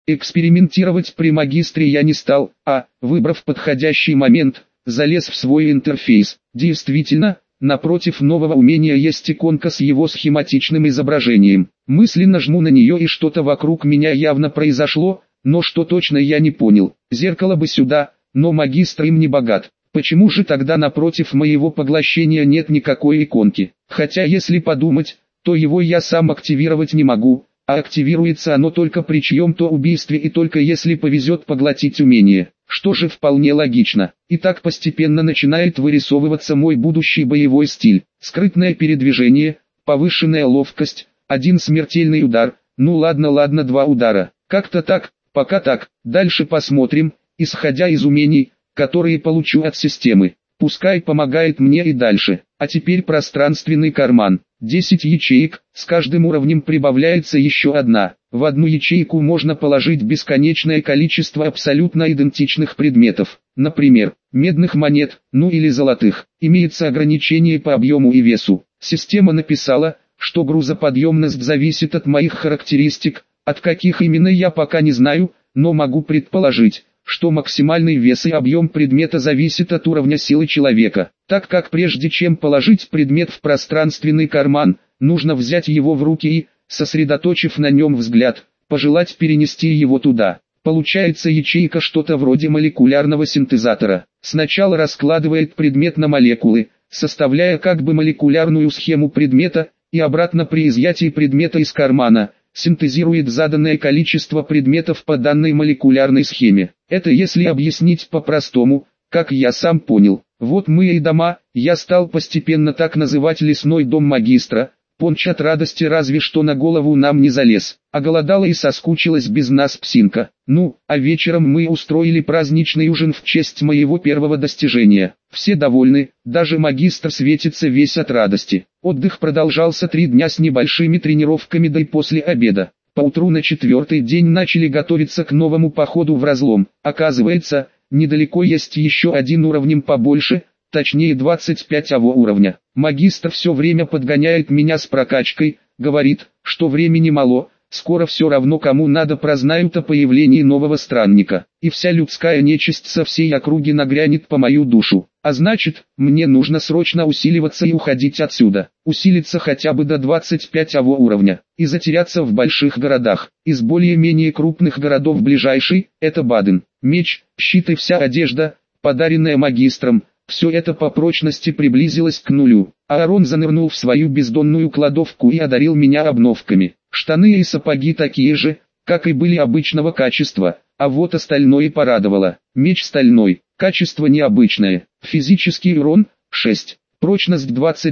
Экспериментировать при магистре я не стал, а, выбрав подходящий момент, залез в свой интерфейс. Действительно, напротив нового умения есть иконка с его схематичным изображением. Мысленно жму на нее, и что-то вокруг меня явно произошло, но что точно я не понял. Зеркало бы сюда, но магистр им не богат. Почему же тогда напротив моего поглощения нет никакой иконки? Хотя если подумать, то его я сам активировать не могу, а активируется оно только при чьем-то убийстве и только если повезет поглотить умение. Что же вполне логично. И так постепенно начинает вырисовываться мой будущий боевой стиль. Скрытное передвижение, повышенная ловкость, один смертельный удар, ну ладно 2 удара. Как-то так, пока так, дальше посмотрим, исходя из умений, которые получу от системы. Пускай помогает мне и дальше. А теперь пространственный карман. 10 ячеек, с каждым уровнем прибавляется еще одна. В одну ячейку можно положить бесконечное количество абсолютно идентичных предметов. Например, медных монет, ну или золотых. Имеется ограничение по объему и весу. Система написала, что грузоподъемность зависит от моих характеристик, от каких именно я пока не знаю, но могу предположить, что максимальный вес и объем предмета зависит от уровня силы человека, так как прежде чем положить предмет в пространственный карман, нужно взять его в руки и, сосредоточив на нем взгляд, пожелать перенести его туда. Получается ячейка что-то вроде молекулярного синтезатора. Сначала раскладывает предмет на молекулы, составляя как бы молекулярную схему предмета, и обратно при изъятии предмета из кармана синтезирует заданное количество предметов по данной молекулярной схеме. Это если объяснить по-простому, как я сам понял. Вот мы и дома, я стал постепенно так называть лесной дом магистра. Понч от радости разве что на голову нам не залез. Оголодала и соскучилась без нас псинка. Ну, а вечером мы устроили праздничный ужин в честь моего первого достижения. Все довольны, даже магистр светится весь от радости. Отдых продолжался 3 дня с небольшими тренировками, да и после обеда. Поутру на 4-й день начали готовиться к новому походу в разлом. Оказывается, недалеко есть еще один уровнем побольше, точнее 25-го уровня. Магистр все время подгоняет меня с прокачкой, говорит, что времени мало, скоро все равно кому надо прознают о появлении нового странника, и вся людская нечисть со всей округи нагрянет по мою душу. А значит, мне нужно срочно усиливаться и уходить отсюда. Усилиться хотя бы до 25-го уровня, и затеряться в больших городах. Из более-менее крупных городов ближайший – это Баден. Меч, щит и вся одежда, подаренная магистром, все это по прочности приблизилось к нулю. Аарон занырнул в свою бездонную кладовку и одарил меня обновками. Штаны и сапоги такие же, как и были обычного качества, а вот остальное порадовало. Меч стальной, качество необычное, физический урон – 6, прочность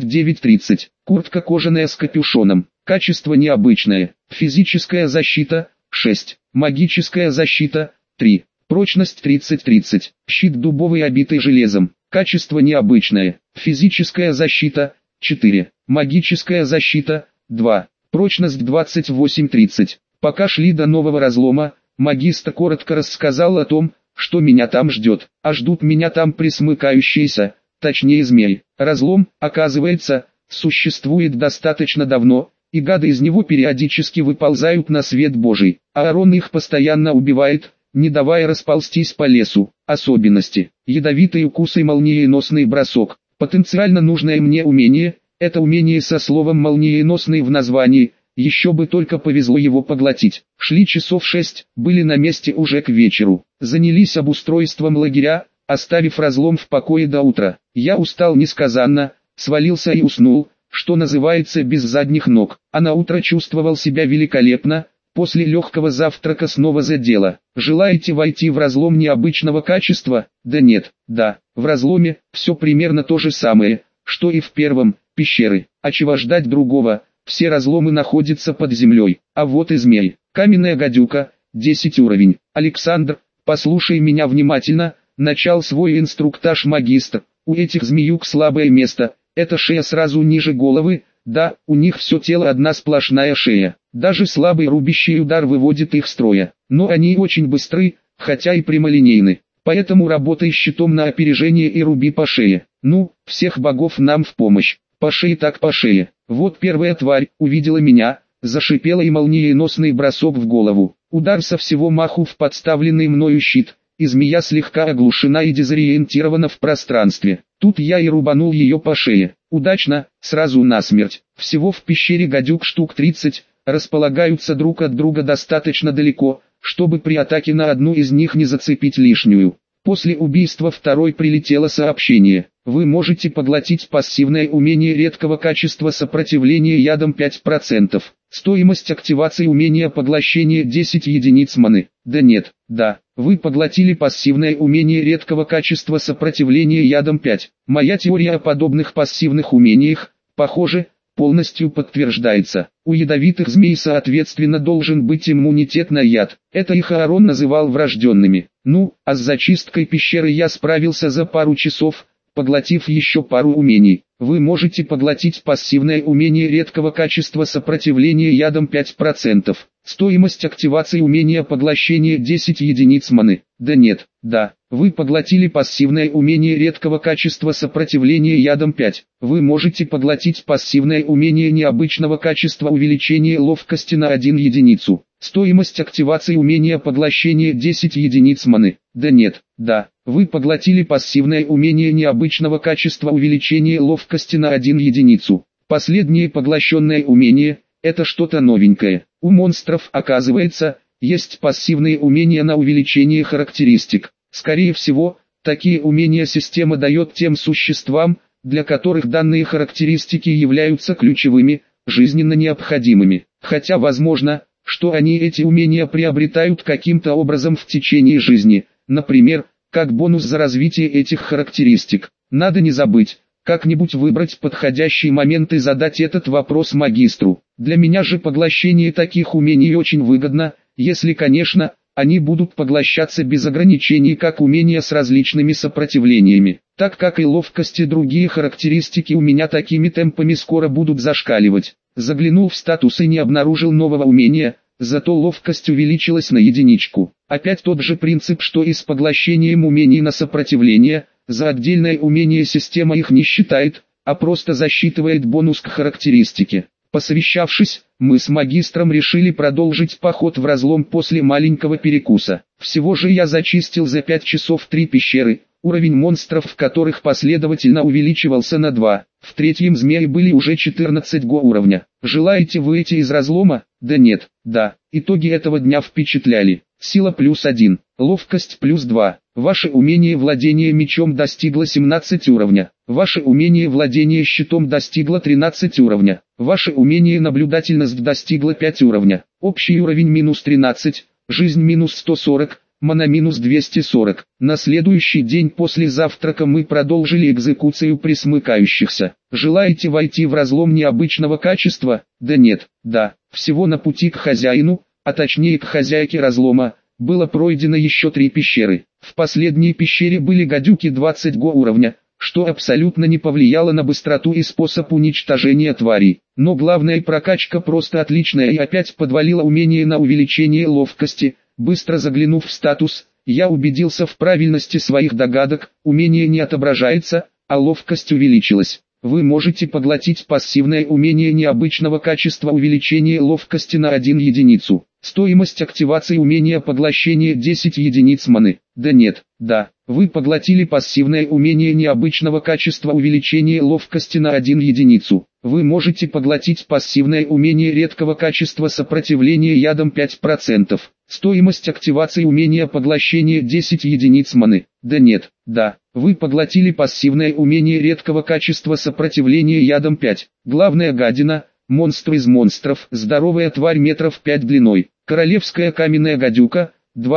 29-30, куртка кожаная с капюшоном, качество необычное, физическая защита – 6, магическая защита – 3, прочность 30-30, щит дубовый обитый железом. Качество необычное, физическая защита – 4, магическая защита – 2, прочность 28-30. Пока шли до нового разлома, магистр коротко рассказал о том, что меня там ждет, а ждут меня там присмыкающиеся, точнее змей. Разлом, оказывается, существует достаточно давно, и гады из него периодически выползают на свет Божий, а Аарон их постоянно убивает, не давая расползтись по лесу. Особенности: ядовитый укус и молниеносный бросок. Потенциально нужное мне умение, это умение со словом молниеносный в названии, еще бы только повезло его поглотить. Шли часов 6, были на месте уже к вечеру. Занялись обустройством лагеря, оставив разлом в покое до утра. Я устал несказанно, свалился и уснул, что называется без задних ног, а на утро чувствовал себя великолепно. После легкого завтрака снова за дело. Желаете войти в разлом необычного качества? Да нет, да, в разломе все примерно то же самое, что и в первом, пещеры. А чего ждать другого, все разломы находятся под землей. А вот и змей. Каменная гадюка, 10 уровень. Александр, послушай меня внимательно, начал свой инструктаж магистр. У этих змеюк слабое место, это шея сразу ниже головы. Да, у них все тело одна сплошная шея. Даже слабый рубящий удар выводит их из строя. Но они очень быстры, хотя и прямолинейны. Поэтому работай щитом на опережение и руби по шее. Ну, всех богов нам в помощь. По шее так по шее. Вот первая тварь увидела меня, зашипела и молниеносный бросок в голову. Удар со всего маху в подставленный мною щит, и змея слегка оглушена и дезориентирована в пространстве. Тут я и рубанул ее по шее. Удачно, сразу насмерть. Всего в пещере гадюк штук 30, располагаются друг от друга достаточно далеко, чтобы при атаке на одну из них не зацепить лишнюю. После убийства второй прилетело сообщение. Вы можете поглотить пассивное умение редкого качества сопротивления ядом 5%. Стоимость активации умения поглощения 10 единиц маны. Да нет, да. Вы поглотили пассивное умение редкого качества сопротивления ядом 5. Моя теория о подобных пассивных умениях, похоже, полностью подтверждается. У ядовитых змей соответственно должен быть иммунитет на яд. Это их Аарон называл врожденными. Ну, а с зачисткой пещеры я справился за пару часов, поглотив еще пару умений. Вы можете поглотить пассивное умение редкого качества сопротивления ядом 5%. Стоимость активации умения поглощения 10 единиц маны. Да нет, да. Вы поглотили пассивное умение редкого качества сопротивления ядом 5. Вы можете поглотить пассивное умение необычного качества увеличения ловкости на 1 единицу. Стоимость активации умения поглощения 10 единиц маны. Да нет, да. Вы поглотили пассивное умение необычного качества увеличения ловкости на 1 единицу. Последнее поглощенное умение – это что-то новенькое. У монстров, оказывается, есть пассивные умения на увеличение характеристик. Скорее всего, такие умения система дает тем существам, для которых данные характеристики являются ключевыми, жизненно необходимыми. Хотя возможно, что они эти умения приобретают каким-то образом в течение жизни, например, как бонус за развитие этих характеристик. Надо не забыть, как-нибудь выбрать подходящий момент и задать этот вопрос магистру. Для меня же поглощение таких умений очень выгодно, если, конечно, они будут поглощаться без ограничений как умения с различными сопротивлениями, так как и ловкость и другие характеристики у меня такими темпами скоро будут зашкаливать. Заглянул в статус и не обнаружил нового умения, зато ловкость увеличилась на единичку. Опять тот же принцип, что и с поглощением умений на сопротивление, за отдельное умение система их не считает, а просто засчитывает бонус к характеристике. Посовещавшись, мы с магистром решили продолжить поход в разлом после маленького перекуса. Всего же я зачистил за 5 часов 3 пещеры, уровень монстров в которых последовательно увеличивался на 2. В третьем змее были уже 14 го уровня. Желаете выйти из разлома? Да нет, да. Итоги этого дня впечатляли. Сила +1, ловкость +2. Ваше умение владения мечом достигло 17 уровня. Ваше умение владения щитом достигло 13 уровня. Ваше умение наблюдательность достигло 5 уровня. Общий уровень -13, жизнь -140. Мана -240. На следующий день после завтрака мы продолжили экзекуцию присмыкающихся. Желаете войти в разлом необычного качества? Да нет, да. Всего на пути к хозяину, а точнее к хозяйке разлома, было пройдено еще 3 пещеры. В последней пещере были гадюки 20 го уровня, что абсолютно не повлияло на быстроту и способ уничтожения тварей. Но главная прокачка просто отличная и опять подвалила умение на увеличение ловкости. Быстро заглянув в статус, я убедился в правильности своих догадок, умение не отображается, а ловкость увеличилась. Вы можете поглотить пассивное умение необычного качества увеличения ловкости на 1 единицу. Стоимость активации умения поглощения 10 единиц маны. Да нет, да. Вы поглотили пассивное умение необычного качества увеличения ловкости на 1 единицу. Вы можете поглотить пассивное умение редкого качества сопротивления ядом 5%. Стоимость активации умения поглощения 10 единиц маны. Да нет, да. Вы поглотили пассивное умение редкого качества сопротивления ядом 5. Главная гадина, монстр из монстров, здоровая тварь метров 5 длиной. Королевская каменная гадюка,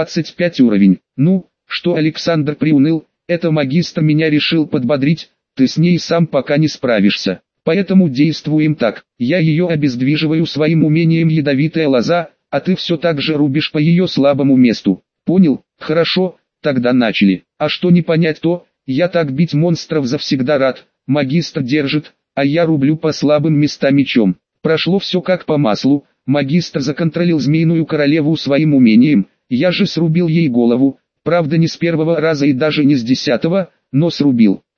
25 уровень. Ну, что Александр приуныл, это магистр меня решил подбодрить, ты с ней сам пока не справишься. Поэтому действуем так, я ее обездвиживаю своим умением ядовитая лоза, а ты все так же рубишь по ее слабому месту. Понял? Хорошо, тогда начали. А что не понять то, я так бить монстров завсегда рад, магистр держит, а я рублю по слабым местам мечом. Прошло все как по маслу, магистр законтролил змеиную королеву своим умением, я же срубил ей голову, правда не с первого раза и даже не с 10-го, но срубил.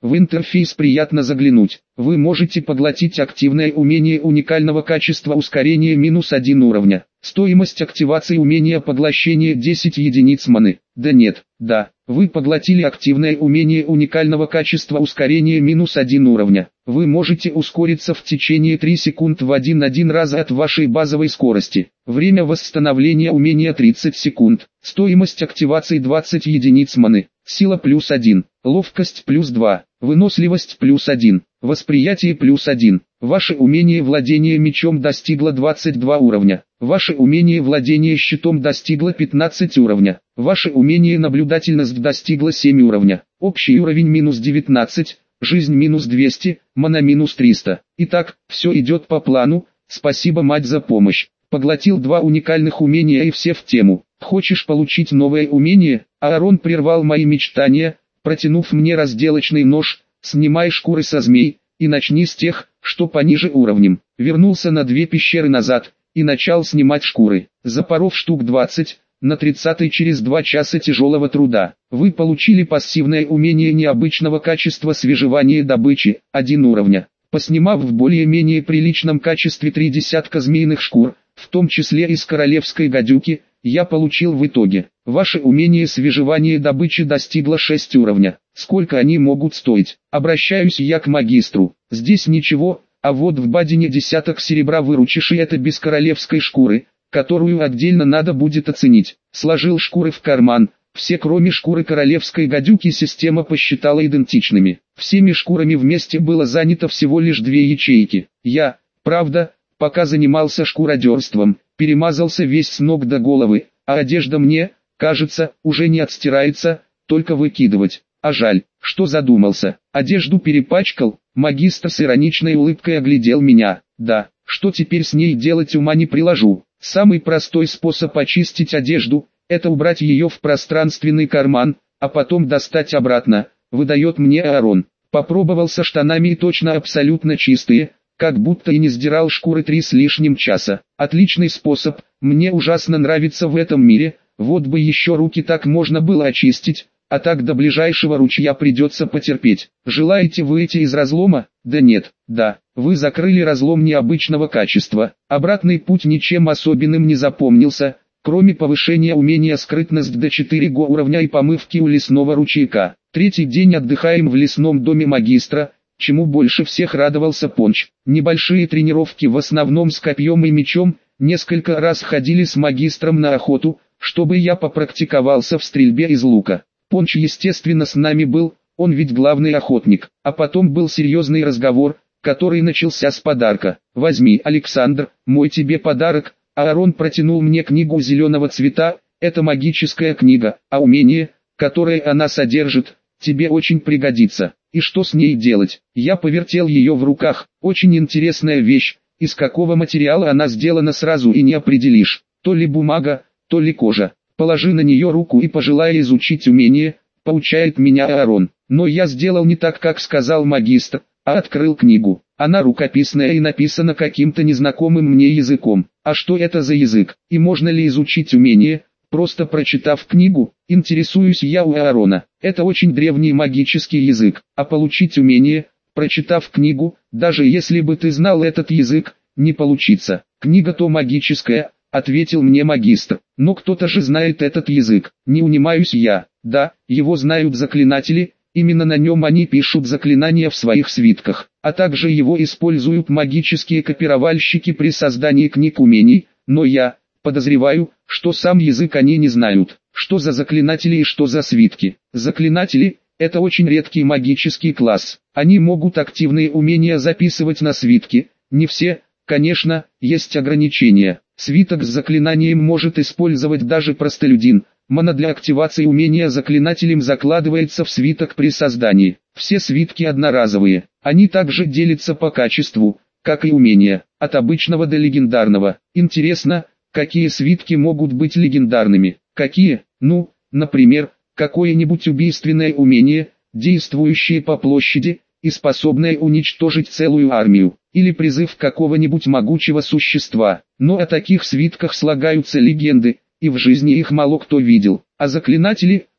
В интерфейс приятно заглянуть. Вы можете поглотить активное умение уникального качества ускорения -1 уровня. Стоимость активации умения поглощения 10 единиц маны. Да нет, да. Вы поглотили активное умение уникального качества ускорения -1 уровня. Вы можете ускориться в течение 3 секунд в 1 раз от вашей базовой скорости. Время восстановления умения 30 секунд. Стоимость активации 20 единиц маны. Сила +1, ловкость +2, выносливость +1, восприятие +1. Ваше умение владения мечом достигло 22 уровня. Ваше умение владения щитом достигло 15 уровня. Ваше умение наблюдательность достигло 7 уровня. Общий уровень -19, жизнь -200, мана -300. Итак, все идет по плану. Спасибо, мать, за помощь. Поглотил 2 уникальных умения и все в тему. Хочешь получить новое умение? Аарон прервал мои мечтания, протянув мне разделочный нож. Снимай шкуры со змей, и начни с тех, что пониже уровнем. Вернулся на 2 пещеры назад, и начал снимать шкуры. Запоров штук 20, на 30 через 2 часа тяжелого труда. Вы получили пассивное умение необычного качества свежевания добычи, 1 уровня. Поснимав в более-менее приличном качестве 3 десятка змеиных шкур, в том числе из королевской гадюки, я получил в итоге. Ваше умение свежевания добычи достигло 6 уровня. Сколько они могут стоить? Обращаюсь я к магистру. Здесь ничего, а вот в бадине десяток серебра выручишь, и это без королевской шкуры, которую отдельно надо будет оценить. Сложил шкуры в карман. Все, кроме шкуры королевской гадюки, система посчитала идентичными. Всеми шкурами вместе было занято всего лишь 2 ячейки. Я, правда, пока занимался шкуродерством, перемазался весь с ног до головы, а одежда мне, кажется, уже не отстирается, только выкидывать. А жаль, что задумался. Одежду перепачкал. Магистр с ироничной улыбкой оглядел меня. Да, что теперь с ней делать, ума не приложу. Самый простой способ очистить одежду – это убрать ее в пространственный карман, а потом достать обратно, выдает мне Аарон. Попробовал со штанами и точно абсолютно чистые, как будто и не сдирал шкуры 3 с лишним часа. Отличный способ, мне ужасно нравится в этом мире, вот бы еще руки так можно было очистить, а так до ближайшего ручья придется потерпеть. Желаете выйти из разлома? Да нет, да, вы закрыли разлом необычного качества. Обратный путь ничем особенным не запомнился, кроме повышения умения скрытность до 4 уровня и помывки у лесного ручейка. 3-й день отдыхаем в лесном доме магистра, чему больше всех радовался Понч. Небольшие тренировки в основном с копьем и мечом, несколько раз ходили с магистром на охоту, чтобы я попрактиковался в стрельбе из лука. Понч естественно с нами был, он ведь главный охотник. А потом был серьезный разговор, который начался с подарка. «Возьми, Александр, мой тебе подарок». Аарон протянул мне книгу зеленого цвета, это магическая книга, а умение, которое она содержит, тебе очень пригодится. И что с ней делать? Я повертел ее в руках, очень интересная вещь, из какого материала она сделана сразу и не определишь, то ли бумага, то ли кожа. Положи на нее руку и пожелай изучить умение, поучает меня Аарон. Но я сделал не так, как сказал магистр, а открыл книгу. Она рукописная и написана каким-то незнакомым мне языком. А что это за язык? И можно ли изучить умение, просто прочитав книгу? Интересуюсь я у Аарона. Это очень древний магический язык. А получить умение, прочитав книгу, даже если бы ты знал этот язык, не получится. Книга-то магическая, ответил мне магистр. Но кто-то же знает этот язык. Не унимаюсь я. Да, его знают заклинатели. Именно на нем они пишут заклинания в своих свитках, а также его используют магические копировальщики при создании книг умений, но я подозреваю, что сам язык они не знают, что за заклинатели и что за свитки. Заклинатели – это очень редкий магический класс, они могут активные умения записывать на свитки, не все, конечно, есть ограничения. Свиток с заклинанием может использовать даже простолюдин. Мана для активации умения заклинателем закладывается в свиток при создании. Все свитки одноразовые. Они также делятся по качеству, как и умения, от обычного до легендарного. Интересно, какие свитки могут быть легендарными? Какие? Ну, например, какое-нибудь убийственное умение, действующее по площади и способное уничтожить целую армию, или призыв какого-нибудь могучего существа. Но о таких свитках слагаются легенды, и в жизни их мало кто видел. А заклинатели,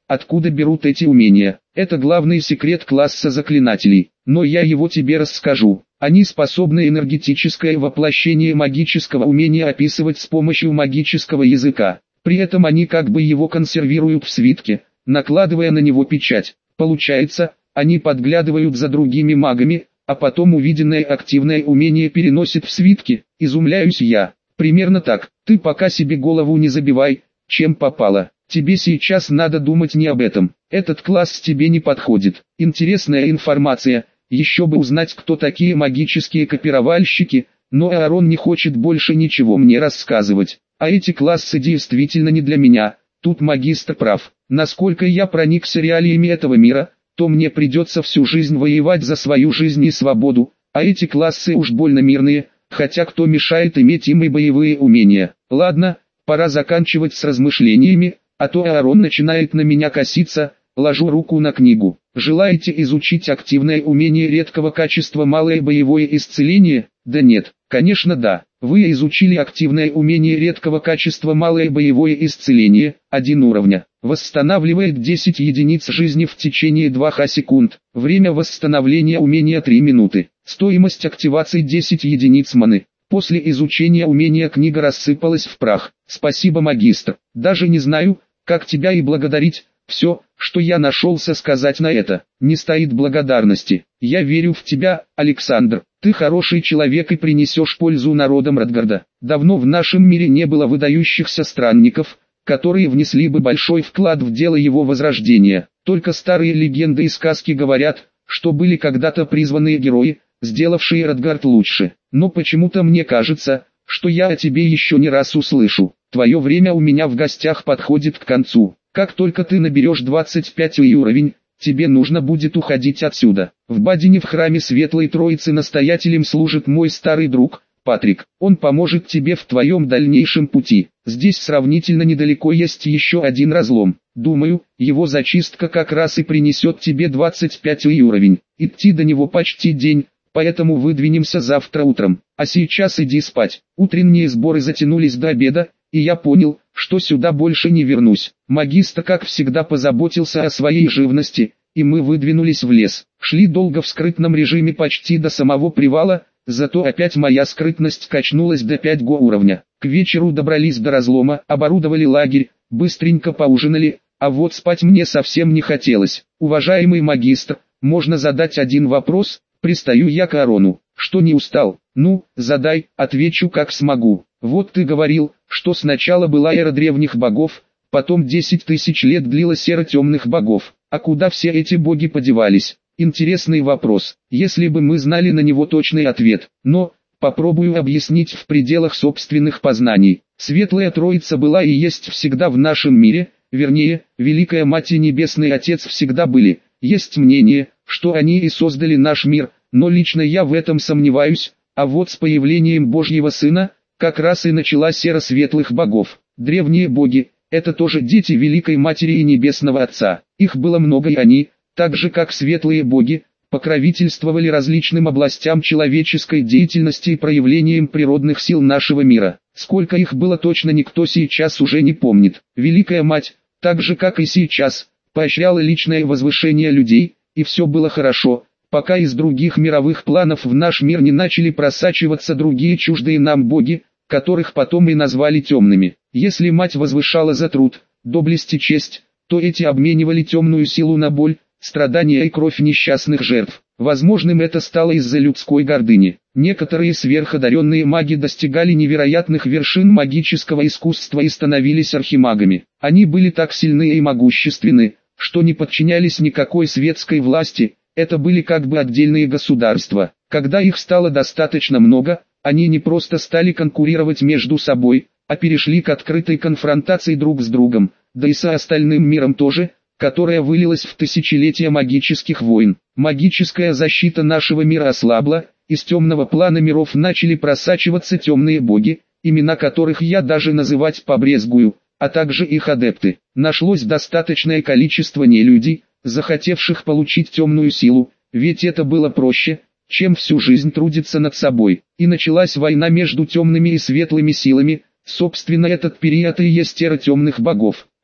откуда берут эти умения. Это главный секрет класса заклинателей, но я его тебе расскажу. Они способны энергетическое воплощение магического умения описывать с помощью магического языка. При этом они как бы его консервируют в свитке, накладывая на него печать. Получается, они подглядывают за другими магами, а потом увиденное активное умение переносит в свитки. Изумляюсь я. Примерно так. Ты пока себе голову не забивай, чем попало. Тебе сейчас надо думать не об этом. Этот класс тебе не подходит. Интересная информация. Еще бы узнать, кто такие магические копировальщики, но Аарон не хочет больше ничего мне рассказывать. А эти классы действительно не для меня. Тут магистр прав. Насколько я проникся реалиями этого мира, то мне придется всю жизнь воевать за свою жизнь и свободу, а эти классы уж больно мирные, хотя кто мешает иметь им и боевые умения. Ладно, пора заканчивать с размышлениями, а то Аарон начинает на меня коситься. Ложу руку на книгу. Желаете изучить активное умение редкого качества малое боевое исцеление? Да нет, конечно да. Вы изучили активное умение редкого качества малое боевое исцеление, 1 уровня. Восстанавливает 10 единиц жизни в течение 2 секунд. Время восстановления умения 3 минуты. Стоимость активации 10 единиц маны. После изучения умения книга рассыпалась в прах. Спасибо, магистр. Даже не знаю, как тебя и благодарить. Все, что я нашелся сказать на это, не стоит благодарности. Я верю в тебя, Александр. Ты хороший человек и принесешь пользу народам Радгарда. Давно в нашем мире не было выдающихся странников, которые внесли бы большой вклад в дело его возрождения. Только старые легенды и сказки говорят, что были когда-то призванные герои, сделавшие Радгард лучше. Но почему-то мне кажется, что я о тебе еще не раз услышу. Твое время у меня в гостях подходит к концу. Как только ты наберешь 25 уровень, тебе нужно будет уходить отсюда. В Бадине в храме Светлой Троицы настоятелем служит мой старый друг, Патрик. Он поможет тебе в твоем дальнейшем пути. Здесь сравнительно недалеко есть еще один разлом. Думаю, его зачистка как раз и принесет тебе 25 уровень. Идти до него почти день, поэтому выдвинемся завтра утром. А сейчас иди спать. Утренние сборы затянулись до обеда, и я понял, что сюда больше не вернусь. Магистр как всегда позаботился о своей живности, и мы выдвинулись в лес. Шли долго в скрытном режиме почти до самого привала, зато опять моя скрытность качнулась до 5 уровня. К вечеру добрались до разлома, оборудовали лагерь, быстренько поужинали, а вот спать мне совсем не хотелось. Уважаемый магистр, можно задать один вопрос? Пристаю я к Аарону. Что, не устал? Ну, задай, отвечу как смогу. Вот ты говорил, что сначала была эра древних богов, потом 10 тысяч лет длилась эра темных богов. А куда все эти боги подевались? Интересный вопрос, если бы мы знали на него точный ответ. Но, попробую объяснить в пределах собственных познаний. Светлая Троица была и есть всегда в нашем мире, вернее, Великая Мать и Небесный Отец всегда были. Есть мнение, что они и создали наш мир, но лично я в этом сомневаюсь, а вот с появлением Божьего Сына, как раз и началась эра светлых богов. Древние боги – это тоже дети Великой Матери и Небесного Отца. Их было много, и они, так же как светлые боги, покровительствовали различным областям человеческой деятельности и проявлением природных сил нашего мира. Сколько их было точно никто сейчас уже не помнит. Великая Мать, так же как и сейчас, поощряла личное возвышение людей, и все было хорошо, пока из других мировых планов в наш мир не начали просачиваться другие чуждые нам боги, которых потом и назвали темными. Если мать возвышала за труд, доблесть и честь, то эти обменивали темную силу на боль, страдания и кровь несчастных жертв. Возможным это стало из-за людской гордыни. Некоторые сверходаренные маги достигали невероятных вершин магического искусства и становились архимагами. Они были так сильны и могущественны, что не подчинялись никакой светской власти, это были как бы отдельные государства. Когда их стало достаточно много, они не просто стали конкурировать между собой, а перешли к открытой конфронтации друг с другом, да и со остальным миром тоже, которая вылилась в тысячелетия магических войн. Магическая защита нашего мира ослабла, из темного плана миров начали просачиваться темные боги, имена которых я даже называть побрезгую, а также их адепты. Нашлось достаточное количество нелюдей, захотевших получить темную силу, ведь это было проще, чем всю жизнь трудиться над собой. И началась война между темными и светлыми силами, собственно этот период и есть эра темных богов.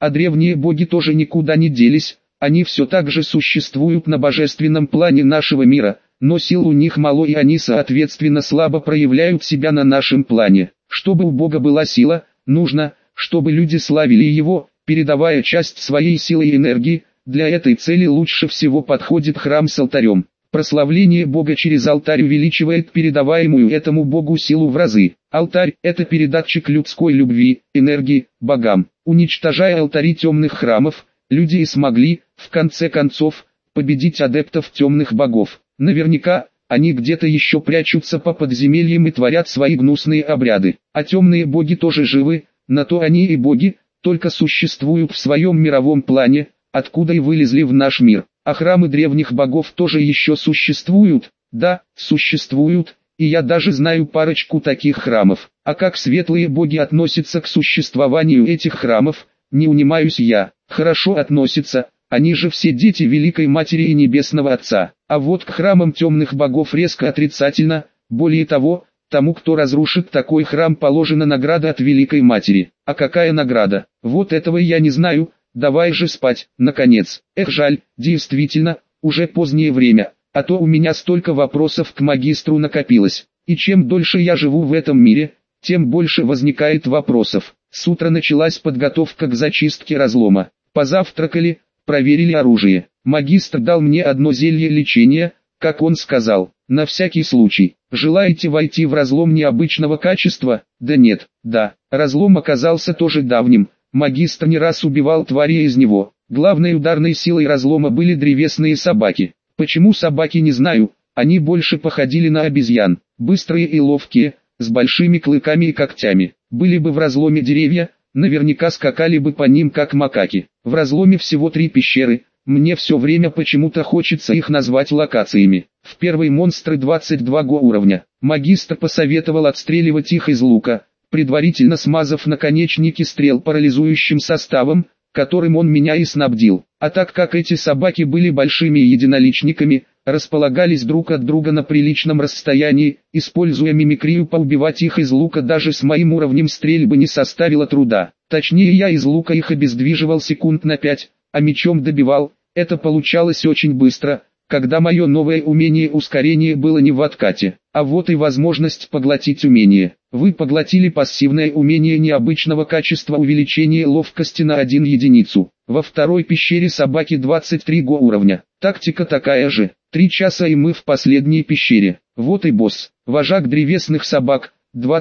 А древние боги тоже никуда не делись, они все так же существуют на божественном плане нашего мира, но сил у них мало и они соответственно слабо проявляют себя на нашем плане. Чтобы у Бога была сила, нужно, чтобы люди славили Его, передавая часть своей силы и энергии. Для этой цели лучше всего подходит храм с алтарем. Прославление Бога через алтарь увеличивает передаваемую этому Богу силу в разы. Алтарь – это передатчик людской любви, энергии, богам. Уничтожая алтари темных храмов, люди и смогли, в конце концов, победить адептов темных богов. Наверняка, они где-то еще прячутся по подземельям и творят свои гнусные обряды. А темные боги тоже живы, на то они и боги, только существуют в своем мировом плане, откуда и вылезли в наш мир. А храмы древних богов тоже еще существуют? Да, существуют, и я даже знаю парочку таких храмов. А как светлые боги относятся к существованию этих храмов, не унимаюсь я. Хорошо относятся, они же все дети Великой Матери и Небесного Отца. А вот к храмам темных богов резко отрицательно, более того, тому, кто разрушит такой храм, положена награда от Великой Матери. А какая награда? Вот этого я не знаю. Давай же спать, наконец. Эх, жаль, действительно, уже позднее время, а то у меня столько вопросов к магистру накопилось. И чем дольше я живу в этом мире, тем больше возникает вопросов. С утра началась подготовка к зачистке разлома. Позавтракали, проверили оружие. Магистр дал мне одно зелье лечения, как он сказал, на всякий случай. Желаете войти в разлом необычного качества? Да нет, да, разлом оказался тоже давним. Магистр не раз убивал твари из него. Главной ударной силой разлома были древесные собаки. Почему собаки, не знаю, они больше походили на обезьян. Быстрые и ловкие, с большими клыками и когтями. Были бы в разломе деревья, наверняка скакали бы по ним как макаки. В разломе всего 3 пещеры, мне все время почему-то хочется их назвать локациями. В первой монстры 22 уровня. Магистр посоветовал отстреливать их из лука, предварительно смазав наконечники стрел парализующим составом, которым он меня и снабдил. А так как эти собаки были большими единоличниками, располагались друг от друга на приличном расстоянии, используя мимикрию, поубивать их из лука даже с моим уровнем стрельбы не составило труда. Точнее, я из лука их обездвиживал секунд на 5, а мечом добивал. Это получалось очень быстро, когда мое новое умение ускорения было не в откате. А вот и возможность поглотить умение. Вы поглотили пассивное умение необычного качества увеличения ловкости на 1 единицу. Во второй пещере собаки 23 уровня. Тактика такая же. 3 часа и мы в последней пещере. Вот и босс. Вожак древесных собак,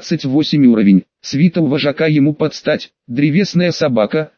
28 уровень. Свита у вожака ему подстать. Древесная собака,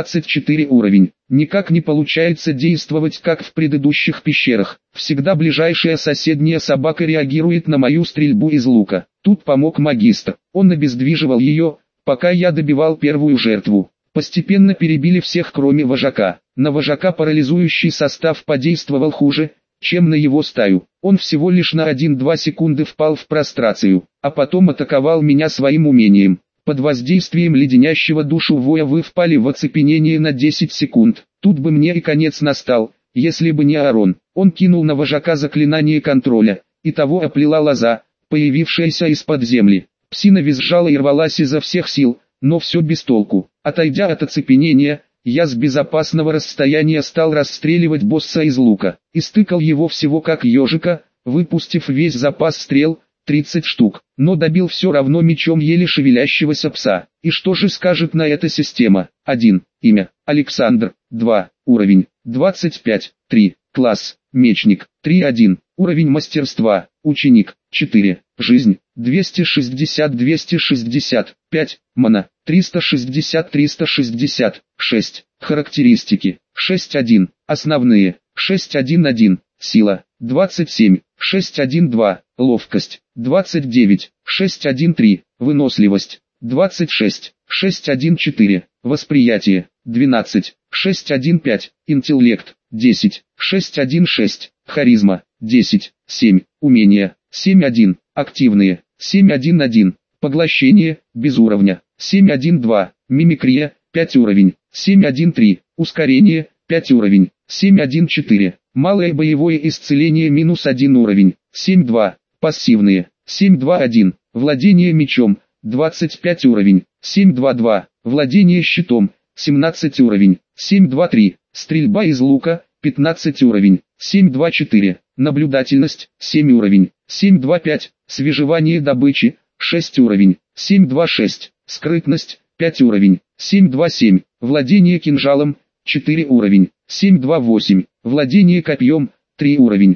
24 уровень. Никак не получается действовать как в предыдущих пещерах. Всегда ближайшая соседняя собака реагирует на мою стрельбу из лука. Тут помог магистр. Он обездвиживал ее, пока я добивал первую жертву. Постепенно перебили всех, кроме вожака. На вожака парализующий состав подействовал хуже, чем на его стаю. Он всего лишь на 1-2 секунды впал в прострацию, а потом атаковал меня своим умением. Под воздействием леденящего душу воя вы впали в оцепенение на 10 секунд. Тут бы мне и конец настал, если бы не Аарон. Он кинул на вожака заклинание контроля, и того оплела лоза, появившаяся из-под земли. Псина визжала и рвалась изо всех сил, но все без толку. Отойдя от оцепенения, я с безопасного расстояния стал расстреливать босса из лука. И стыкал его всего как ежика, выпустив весь запас стрел, 30 штук, но добил все равно мечом еле шевелящегося пса. И что же скажет на это система? 1. Имя: Александр. 2. Уровень: 25. 3. Класс: мечник. 3.1. Уровень мастерства: ученик. 4. Жизнь: 260-260. 5. Мана: 360-360. 6. Характеристики: 6.1. Основные: 6.1.1. Сила: 27. 6.1.2. Ловкость: 29. 6.1.3. Выносливость: 26. 6.1.4. Восприятие: 12. 6.1.5. Интеллект: 10. 6.1.6. Харизма: 10. 7. Умения: 7.1. Активные: 7.1.1. Поглощение: без уровня: 7.1.2. Мимикрия: 5 уровень: 7.1.3. Ускорение: 5 уровень: 7.1.4. Малое боевое исцеление -1 уровень: 7.2. Пассивные: 7.2.1. Владение мечом: 25 уровень: 7.2.2. Владение щитом: 17 уровень. 723. Стрельба из лука, 15 уровень. 724. Наблюдательность, 7 уровень. 725. Свежевание добычи, 6 уровень. 726. Скрытность, 5 уровень. 727. Владение кинжалом, 4 уровень. 728. Владение копьем, 3 уровень.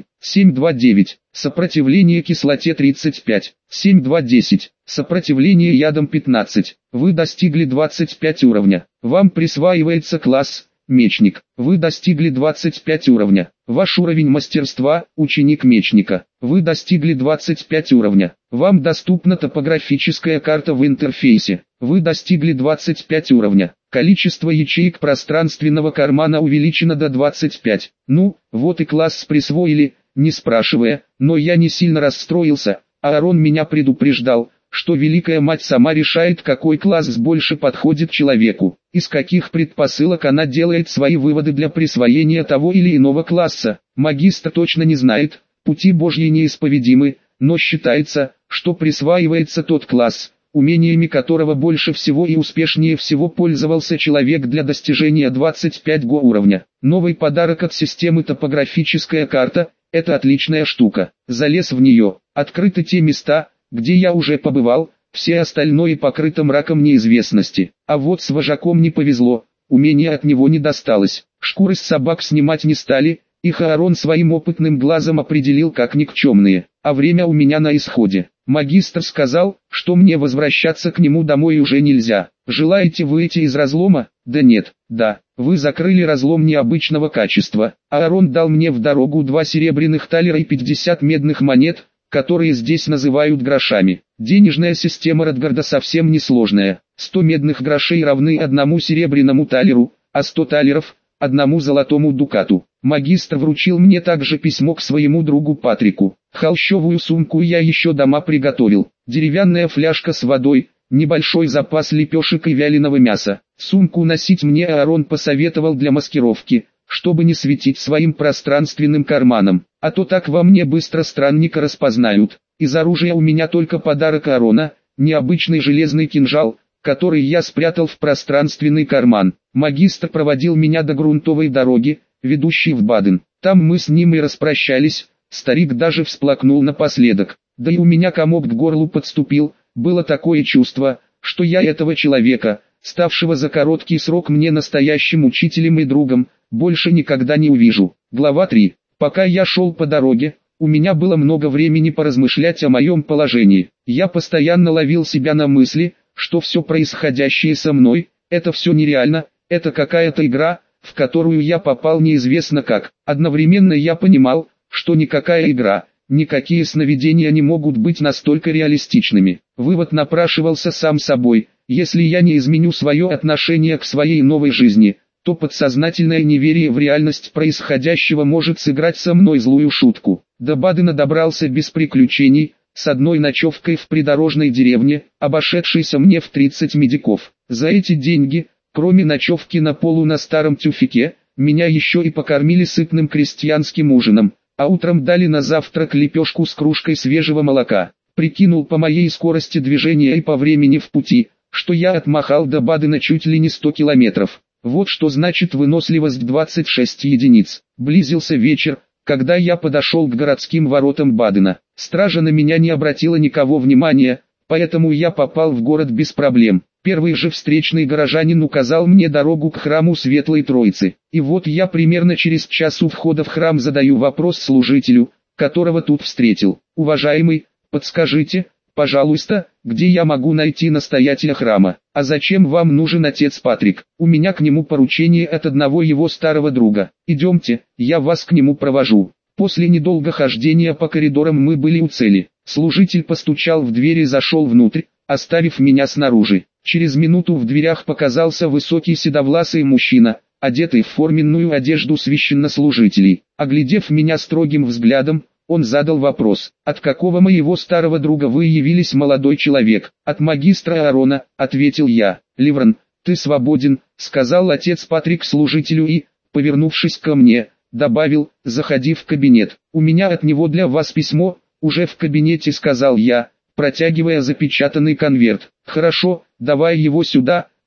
729. Сопротивление кислоте 35. 7.2.10. Сопротивление ядам 15. Вы достигли 25 уровня. Вам присваивается класс «Мечник». Вы достигли 25 уровня. Ваш уровень мастерства «Ученик мечника». Вы достигли 25 уровня. Вам доступна топографическая карта в интерфейсе. Вы достигли 25 уровня. Количество ячеек пространственного кармана увеличено до 25. Ну, вот и класс присвоили, не спрашивая, но я не сильно расстроился. Аарон меня предупреждал, что Великая Мать сама решает, какой класс больше подходит человеку, из каких предпосылок она делает свои выводы для присвоения того или иного класса. Магистр точно не знает, пути Божьи неисповедимы, но считается, что присваивается тот класс, умениями которого больше всего и успешнее всего пользовался человек для достижения 25 го уровня. Новый подарок от системы топографическая карта – это отличная штука. Залез в нее, открыты те места, где я уже побывал, все остальное покрыто мраком неизвестности. А вот с вожаком не повезло, умения от него не досталось. Шкуры с собак снимать не стали, их Аарон своим опытным глазом определил как никчемные, а время у меня на исходе. Магистр сказал, что мне возвращаться к нему домой уже нельзя. Желаете выйти из разлома? Да нет, да, вы закрыли разлом необычного качества. Аарон дал мне в дорогу 2 серебряных талера и 50 медных монет, которые здесь называют грошами. Денежная система Радгарда совсем несложная. 100 медных грошей равны 1 серебряному талеру, а 100 талеров – 1 золотому дукату. Магистр вручил мне также письмо к своему другу Патрику. Холщовую сумку я еще дома приготовил. Деревянная фляжка с водой, небольшой запас лепешек и вяленого мяса. Сумку носить мне Аарон посоветовал для маскировки, чтобы не светить своим пространственным карманом, а то так во мне быстро странника распознают. Из оружия у меня только подарок Аарона, необычный железный кинжал, который я спрятал в пространственный карман. Магистр проводил меня до грунтовой дороги, ведущей в Баден. Там мы с ним и распрощались, старик даже всплакнул напоследок. Да и у меня комок к горлу подступил, было такое чувство, что я этого человека, ставшего за короткий срок мне настоящим учителем и другом, больше никогда не увижу. Глава 3. Пока я шел по дороге, у меня было много времени поразмышлять о моем положении. Я постоянно ловил себя на мысли, что все происходящее со мной, это все нереально, это какая-то игра, в которую я попал неизвестно как. Одновременно я понимал, что никакая игра, никакие сновидения не могут быть настолько реалистичными. Вывод напрашивался сам собой: если я не изменю свое отношение к своей новой жизни, то подсознательное неверие в реальность происходящего может сыграть со мной злую шутку. До Бадена добрался без приключений, с одной ночевкой в придорожной деревне, обошедшейся мне в 30 медиков. За эти деньги, кроме ночевки на полу на старом тюфике, меня еще и покормили сытным крестьянским ужином, а утром дали на завтрак лепешку с кружкой свежего молока. Прикинул по моей скорости движения и по времени в пути, что я отмахал до Бадена чуть ли не 100 километров. Вот что значит выносливость 26 единиц. Близился вечер, когда я подошел к городским воротам Бадена. Стража на меня не обратила никого внимания, поэтому я попал в город без проблем. Первый же встречный горожанин указал мне дорогу к храму Светлой Троицы. И вот я примерно через час у входа в храм задаю вопрос служителю, которого тут встретил. «Уважаемый, подскажите, пожалуйста, где я могу найти настоятеля храма? А зачем вам нужен отец Патрик? У меня к нему поручение от одного его старого друга. Идемте, я вас к нему провожу». После недолгого хождения по коридорам мы были у цели. Служитель постучал в дверь и зашел внутрь, оставив меня снаружи. Через минуту в дверях показался высокий седовласый мужчина, одетый в форменную одежду священнослужителей. Оглядев меня строгим взглядом, он задал вопрос: «От какого моего старого друга вы явились, молодой человек?» «От магистра Аарона», — ответил я. «Ливрон, ты свободен», — сказал отец Патрик служителю и, повернувшись ко мне, добавил: «Заходи в кабинет. У меня от него для вас письмо». «Уже в кабинете», — сказал я, протягивая запечатанный конверт. «Хорошо, давай его сюда»,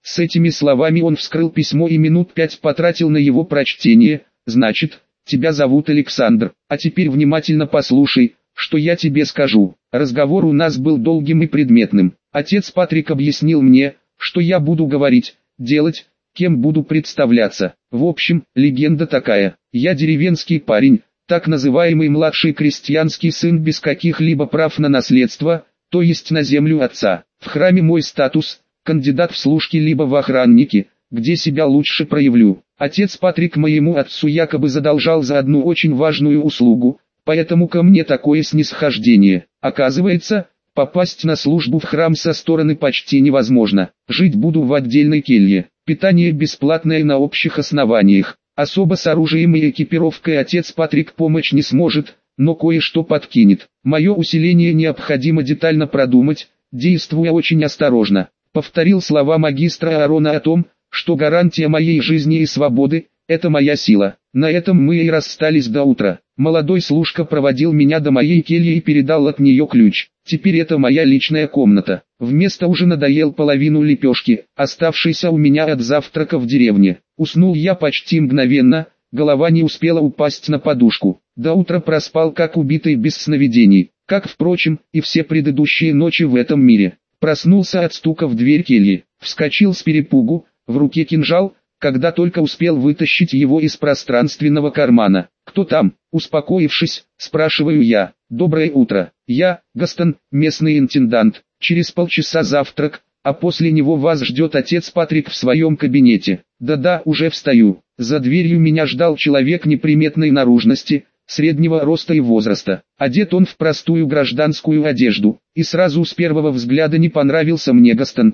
С этими словами он вскрыл письмо и минут 5 потратил на его прочтение. Значит, тебя зовут Александр, а теперь внимательно послушай, что я тебе скажу. Разговор у нас был долгим и предметным. Отец Патрик объяснил мне, что я буду говорить, делать, кем буду представляться. В общем, легенда такая. Я деревенский парень, так называемый младший крестьянский сын без каких-либо прав на наследство, то есть на землю отца. В храме мой статус – кандидат в служки либо в охранники, где себя лучше проявлю. Отец Патрик моему отцу якобы задолжал за одну очень важную услугу, поэтому ко мне такое снисхождение. Оказывается, попасть на службу в храм со стороны почти невозможно. Жить буду в отдельной келье, питание бесплатное на общих основаниях. Особо с оружием и экипировкой отец Патрик помочь не сможет, но кое-что подкинет. Мое усиление необходимо детально продумать, действуя очень осторожно. Повторил слова магистра Аарона о том, что гарантия моей жизни и свободы – это моя сила. На этом мы и расстались до утра. Молодой служка проводил меня до моей кельи и передал от нее ключ. Теперь это моя личная комната. Вместо ужина доел половину лепешки, оставшейся у меня от завтрака в деревне. Уснул я почти мгновенно, голова не успела упасть на подушку. До утра проспал как убитый без сновидений, как, впрочем, и все предыдущие ночи в этом мире. Проснулся от стука в дверь кельи, вскочил с перепугу, в руке кинжал, когда только успел вытащить его из пространственного кармана. «Кто там?» Успокоившись, спрашиваю я. «Доброе утро. Я, Гастон, местный интендант. Через полчаса завтрак, а после него вас ждет отец Патрик в своем кабинете». «Да-да, уже встаю». За дверью меня ждал человек неприметной наружности, среднего роста и возраста. Одет он в простую гражданскую одежду, и сразу с первого взгляда не понравился мне Гастон.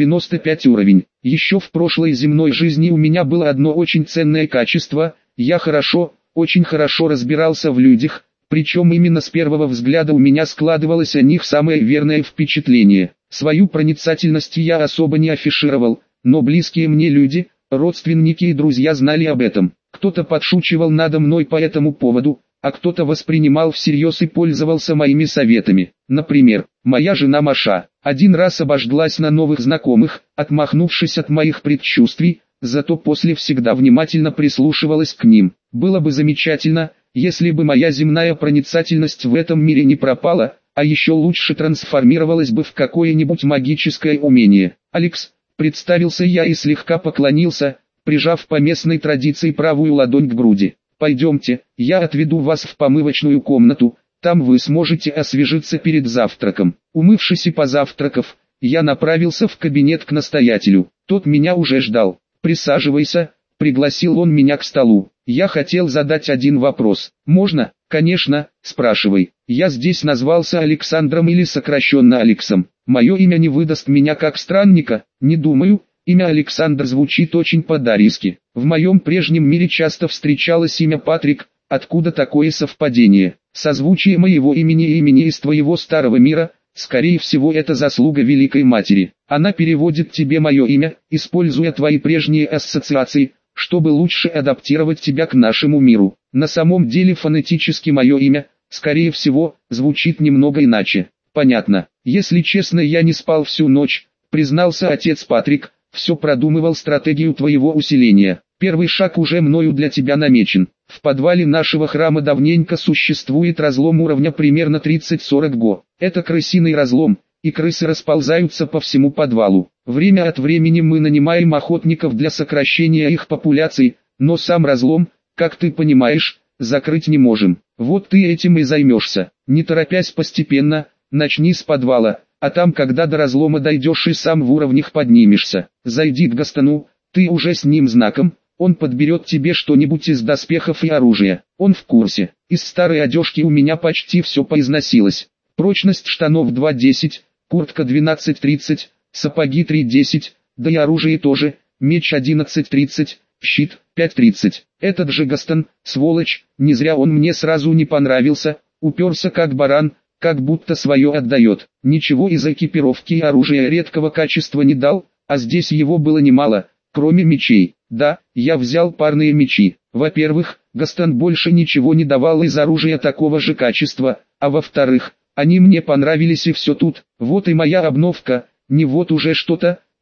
95 уровень. Еще в прошлой земной жизни у меня было одно очень ценное качество, я очень хорошо разбирался в людях, причем именно с первого взгляда у меня складывалось о них самое верное впечатление. Свою проницательность я особо не афишировал, но близкие мне люди, родственники и друзья знали об этом. Кто-то подшучивал надо мной по этому поводу, а кто-то воспринимал всерьез и пользовался моими советами. Например, моя жена Маша один раз обожглась на новых знакомых, отмахнувшись от моих предчувствий, зато после всегда внимательно прислушивалась к ним. Было бы замечательно, если бы моя земная проницательность в этом мире не пропала, а еще лучше трансформировалась бы в какое-нибудь магическое умение. «Алекс», представился я и слегка поклонился, прижав по местной традиции правую ладонь к груди. «Пойдемте, я отведу вас в помывочную комнату, там вы сможете освежиться перед завтраком». Умывшись и позавтракав, я направился в кабинет к настоятелю. Тот меня уже ждал. «Присаживайся», — пригласил он меня к столу. «Я хотел задать один вопрос». «Можно?» «Конечно, спрашивай». «Я здесь назвался Александром или сокращенно Алексом. Мое имя не выдаст меня как странника?» «Не думаю». Имя Александр звучит очень по-дарийски. В моем прежнем мире часто встречалось имя Патрик. Откуда такое совпадение? Созвучие моего имени и имени из твоего старого мира, скорее всего это заслуга Великой Матери. Она переводит тебе мое имя, используя твои прежние ассоциации, чтобы лучше адаптировать тебя к нашему миру. На самом деле фонетически мое имя, скорее всего, звучит немного иначе. Понятно. Если честно, я не спал всю ночь, признался отец Патрик. Все продумывал стратегию твоего усиления. Первый шаг уже мною для тебя намечен. В подвале нашего храма давненько существует разлом уровня примерно 30-40 го. Это крысиный разлом, и крысы расползаются по всему подвалу. Время от времени мы нанимаем охотников для сокращения их популяций, но сам разлом, как ты понимаешь, закрыть не можем. Вот ты этим и займешься. Не торопясь постепенно, начни с подвала. А там, когда до разлома дойдешь и сам в уровнях поднимешься, зайди к Гастону, ты уже с ним знаком, он подберет тебе что-нибудь из доспехов и оружия. Он в курсе. Из старой одежки у меня почти все поизносилось. Прочность штанов 2.10, куртка 12.30, сапоги 3.10, да и оружие тоже, меч 11.30, щит 5.30. Этот же Гастон, сволочь, не зря он мне сразу не понравился, уперся как баран, как будто свое отдает. Ничего из экипировки и оружия редкого качества не дал, а здесь его было немало, кроме мечей. Да, я взял парные мечи. Во-первых, Гастон больше ничего не давал из оружия такого же качества, а во-вторых, они мне понравились и все тут. Вот и моя обновка, не вот уже что-то,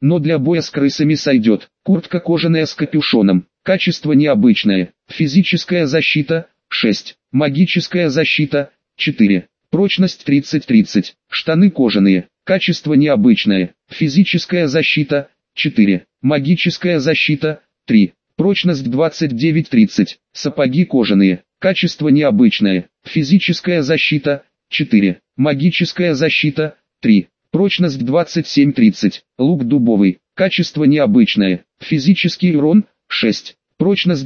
но для боя с крысами сойдет. Куртка кожаная с капюшоном. Качество необычное. Физическая защита – 6. Магическая защита – 4. Прочность 30-30. Штаны кожаные. Качество необычное. Физическая защита – 4. Магическая защита – 3. Прочность 29-30. Сапоги кожаные. Качество необычное. Физическая защита – 4. Магическая защита – 3. Прочность 27-30. Лук дубовый. Качество необычное. Физический урон – 6. Прочность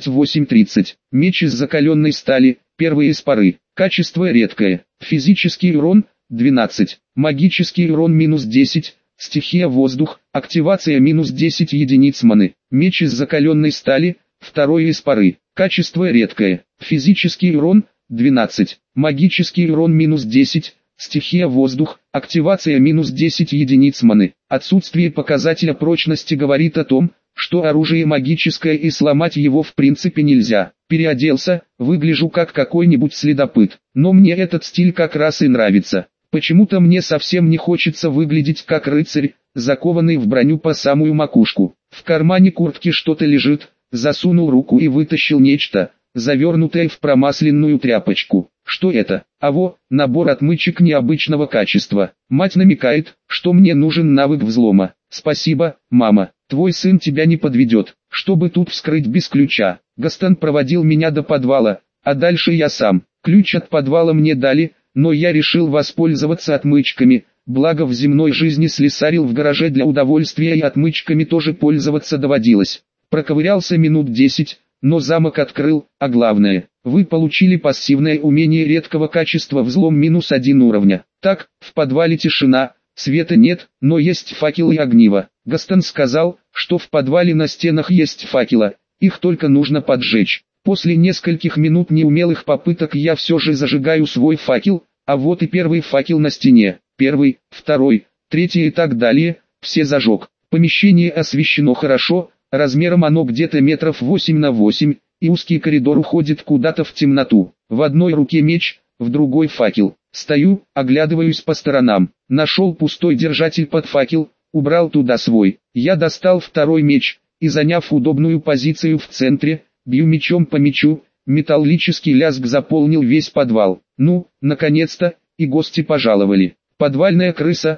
28-30. Меч из закаленной стали. Первые из поры. Качество редкое. Физический урон – 12. Магический урон минус 10. Стихия воздух. Активация минус 10 единиц маны. Меч из закаленной стали. Второе из поры. Качество редкое. Физический урон – 12. Магический урон минус 10. Стихия воздух. Активация минус 10 единиц маны. Отсутствие показателя прочности говорит о том, что оружие магическое и сломать его в принципе нельзя. Переоделся, выгляжу как какой-нибудь следопыт. Но мне этот стиль как раз и нравится. Почему-то мне совсем не хочется выглядеть как рыцарь, закованный в броню по самую макушку. В кармане куртки что-то лежит, засунул руку и вытащил нечто, завернутое в промасленную тряпочку. Что это? Аво, набор отмычек необычного качества. Мать намекает, что мне нужен навык взлома. Спасибо, мама, твой сын тебя не подведет, чтобы тут вскрыть без ключа. Гастон проводил меня до подвала, а дальше я сам. Ключ от подвала мне дали, но я решил воспользоваться отмычками, благо в земной жизни слесарил в гараже для удовольствия и отмычками тоже пользоваться доводилось. Проковырялся минут 10, но замок открыл, а главное, вы получили пассивное умение редкого качества взлом минус 1 уровня. Так, в подвале тишина, света нет, но есть факел и огниво. Гастон сказал, что в подвале на стенах есть факела, их только нужно поджечь. После нескольких минут неумелых попыток я все же зажигаю свой факел, а вот и первый факел на стене. Первый, второй, третий и так далее, все зажег. Помещение освещено хорошо, размером оно где-то метров 8 на 8, и узкий коридор уходит куда-то в темноту. В одной руке меч, в другой факел. Стою, оглядываюсь по сторонам. Нашел пустой держатель под факел, убрал туда свой. Я достал второй меч, и заняв удобную позицию в центре, бью мечом по мечу, металлический лязг заполнил весь подвал. Ну, наконец-то, и гости пожаловали. Подвальная крыса,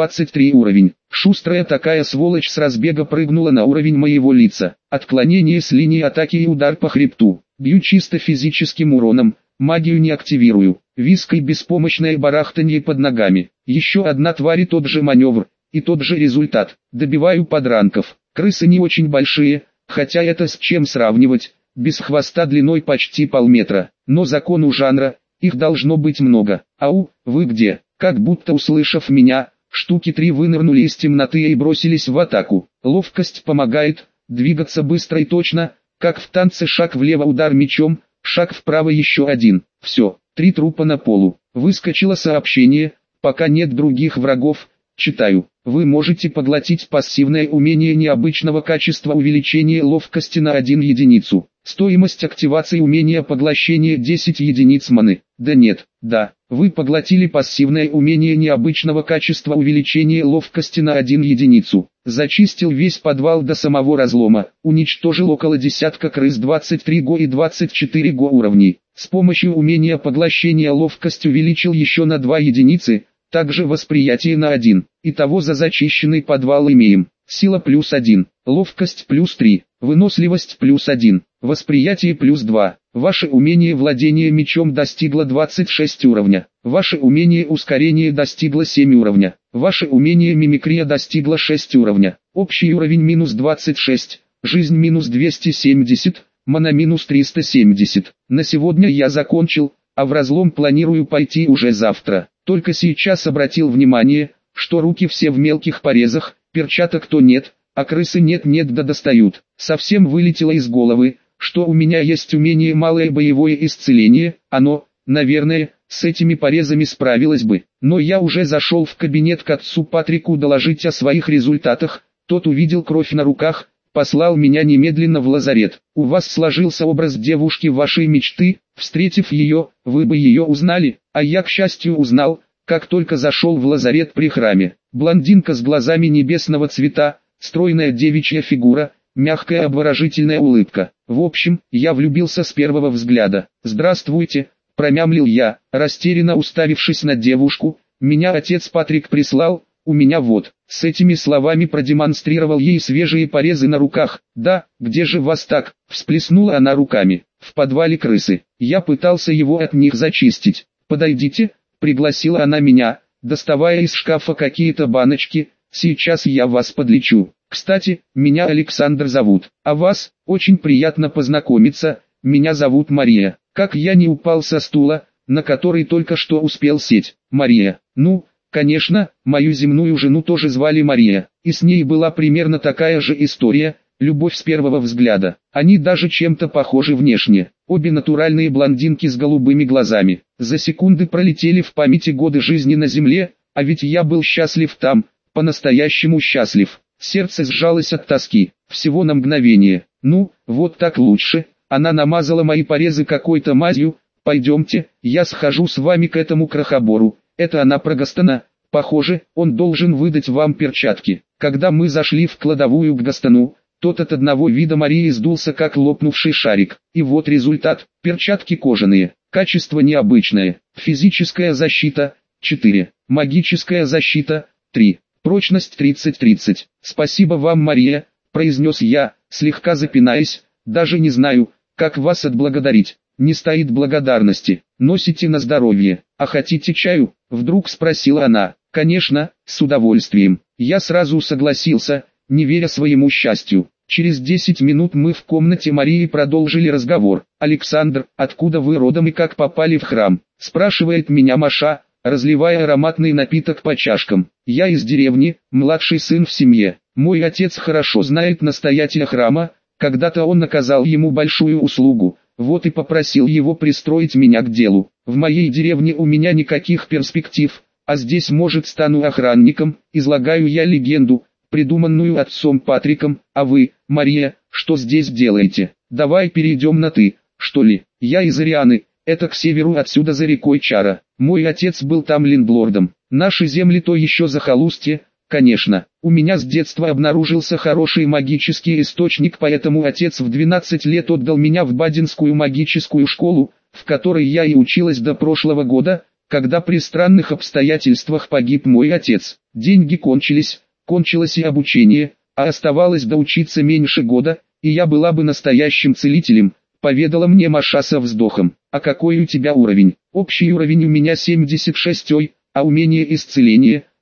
23 уровень. Шустрая такая сволочь с разбега прыгнула на уровень моего лица. Отклонение с линии атаки и удар по хребту. Бью чисто физическим уроном, магию не активирую. Виск и беспомощное барахтанье под ногами. Еще одна тварь и тот же маневр, и тот же результат. Добиваю подранков. Крысы не очень большие, хотя это с чем сравнивать, без хвоста длиной почти полметра. Но закону жанра, их должно быть много. Ау, вы где? Как будто услышав меня, штуки 3 вынырнули из темноты и бросились в атаку. Ловкость помогает, двигаться быстро и точно, как в танце: шаг влево, удар мечом, шаг вправо, еще один. Все, 3 трупа на полу. Выскочило сообщение: пока нет других врагов. Читаю. Вы можете поглотить пассивное умение необычного качества увеличение ловкости на 1 единицу. Стоимость активации умения поглощения 10 единиц маны. Да нет, да, вы поглотили пассивное умение необычного качества увеличения ловкости на 1 единицу. Зачистил весь подвал до самого разлома, уничтожил около десятка крыс 23 го и 24 го уровней. С помощью умения поглощения ловкость увеличил еще на 2 единицы, также восприятие на 1. Итого за зачищенный подвал имеем: сила плюс 1, ловкость плюс 3, выносливость плюс 1, восприятие плюс 2. Ваше умение владения мечом достигло 26 уровня. Ваше умение ускорения достигло 7 уровня. Ваше умение мимикрия достигло 6 уровня. Общий уровень минус 26, жизнь минус 270, мана минус 370. На сегодня я закончил, а в разлом планирую пойти уже завтра. Только сейчас обратил внимание, что руки все в мелких порезах, перчаток то нет, а крысы нет-нет да достают. Совсем вылетело из головы, что у меня есть умение малое боевое исцеление, оно, наверное, с этими порезами справилось бы. Но я уже зашел в кабинет к отцу Патрику доложить о своих результатах, тот увидел кровь на руках, послал меня немедленно в лазарет. У вас сложился образ девушки вашей мечты, встретив ее, вы бы ее узнали, а я, к счастью, узнал, как только зашел в лазарет при храме. Блондинка с глазами небесного цвета, стройная девичья фигура, мягкая обворожительная улыбка. В общем, я влюбился с первого взгляда. «Здравствуйте», — промямлил я, растерянно уставившись на девушку. «Меня отец Патрик прислал, у меня вот». С этими словами продемонстрировал ей свежие порезы на руках. «Да, где же вас так?» — всплеснула она руками. «В подвале крысы. Я пытался его от них зачистить». «Подойдите», — пригласила она меня, доставая из шкафа какие-то баночки. «Сейчас я вас подлечу. Кстати, меня Александр зовут, а вас, очень приятно познакомиться, меня зовут Мария». Как я не упал со стула, на который только что успел сесть. «Мария, ну, конечно, мою земную жену тоже звали Мария, и с ней была примерно такая же история, любовь с первого взгляда. Они даже чем-то похожи внешне, обе натуральные блондинки с голубыми глазами. За секунды пролетели в памяти годы жизни на земле, а ведь я был счастлив там, по-настоящему счастлив. Сердце сжалось от тоски, всего на мгновение. «Ну, вот так лучше». Она намазала мои порезы какой-то мазью. «Пойдемте, я схожу с вами к этому крохобору». Это она про Гастона. Похоже, он должен выдать вам перчатки. Когда мы зашли в кладовую к Гастону, тот от одного вида Марии сдулся как лопнувший шарик. И вот результат. Перчатки кожаные, качество необычное. Физическая защита – 4. Магическая защита – 3. Прочность 30-30. «Спасибо вам, Мария», – произнес я, слегка запинаясь. «Даже не знаю, как вас отблагодарить». «Не стоит благодарности. Носите на здоровье. А хотите чаю?» – вдруг спросила она. «Конечно, с удовольствием». Я сразу согласился, не веря своему счастью. Через 10 минут мы в комнате Марии продолжили разговор. «Александр, откуда вы родом и как попали в храм?» – спрашивает меня Маша, разливая ароматный напиток по чашкам. «Я из деревни, младший сын в семье. Мой отец хорошо знает настоятеля храма, когда-то он оказал ему большую услугу. Вот и попросил его пристроить меня к делу. В моей деревне у меня никаких перспектив, а здесь, может, стану охранником». Излагаю я легенду, придуманную отцом Патриком. «А вы, Мария, что здесь делаете? Давай перейдем на «ты», что ли?» «Я из Арианы, это к северу отсюда за рекой Чара. Мой отец был там лендлордом. Наши земли то еще захолустье. Конечно, у меня с детства обнаружился хороший магический источник, поэтому отец в 12 лет отдал меня в Бадинскую магическую школу, в которой я и училась до прошлого года, когда при странных обстоятельствах погиб мой отец. Деньги кончились, кончилось и обучение, а оставалось доучиться меньше года, и я была бы настоящим целителем», — поведала мне Маша со вздохом. «А какой у тебя уровень?» «Общий уровень у меня 76-й, а умение исцеления —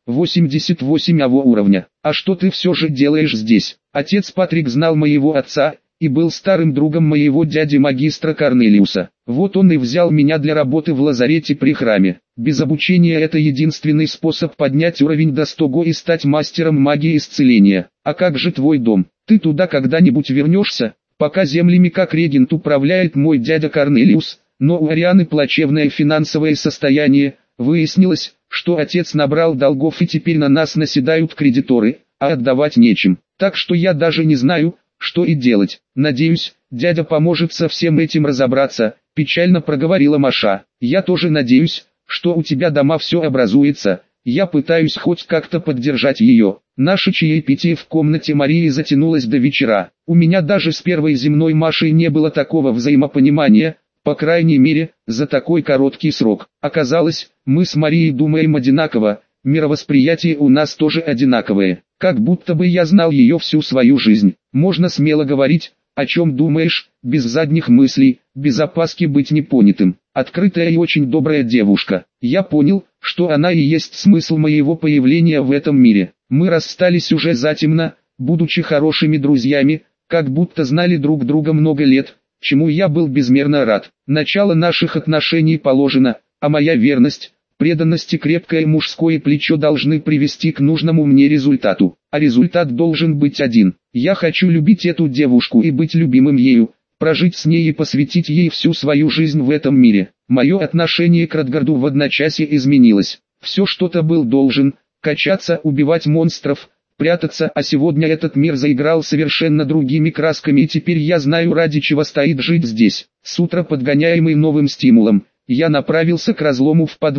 88-го уровня. А что ты все же делаешь здесь?» Отец Патрик знал моего отца и был старым другом моего дяди-магистра Корнелиуса. Вот он и взял меня для работы в лазарете при храме. Без обучения это единственный способ поднять уровень до 100 и стать мастером магии исцеления. «А как же твой дом? Ты туда когда-нибудь вернешься?» «Пока землями как регент управляет мой дядя Корнелиус, но у Арианы плачевное финансовое состояние. Выяснилось, что отец набрал долгов и теперь на нас наседают кредиторы, а отдавать нечем. Так что я даже не знаю, что и делать. Надеюсь, дядя поможет со всем этим разобраться», — печально проговорила Маша. «Я тоже надеюсь, что у тебя дома все образуется». Я пытаюсь хоть как-то поддержать ее. Наше чаепитие в комнате Марии затянулось до вечера. У меня даже с первой земной Машей не было такого взаимопонимания, по крайней мере, за такой короткий срок. Оказалось, мы с Марией думаем одинаково, мировосприятие у нас тоже одинаковое. Как будто бы я знал ее всю свою жизнь. Можно смело говорить, о чем думаешь, без задних мыслей, без опаски быть непонятым. Открытая и очень добрая девушка. Я понял, что она и есть смысл моего появления в этом мире. Мы расстались уже затемно, будучи хорошими друзьями, как будто знали друг друга много лет, чему я был безмерно рад. Начало наших отношений положено, а моя верность, преданность и крепкое мужское плечо должны привести к нужному мне результату. А результат должен быть один. Я хочу любить эту девушку и быть любимым ею, прожить с ней и посвятить ей всю свою жизнь в этом мире. Мое отношение к Радгарду в одночасье изменилось. Все что-то был должен, качаться, убивать монстров, прятаться, а сегодня этот мир заиграл совершенно другими красками, и теперь я знаю, ради чего стоит жить здесь. С утра, подгоняемый новым стимулом, я направился к разлому в подвале.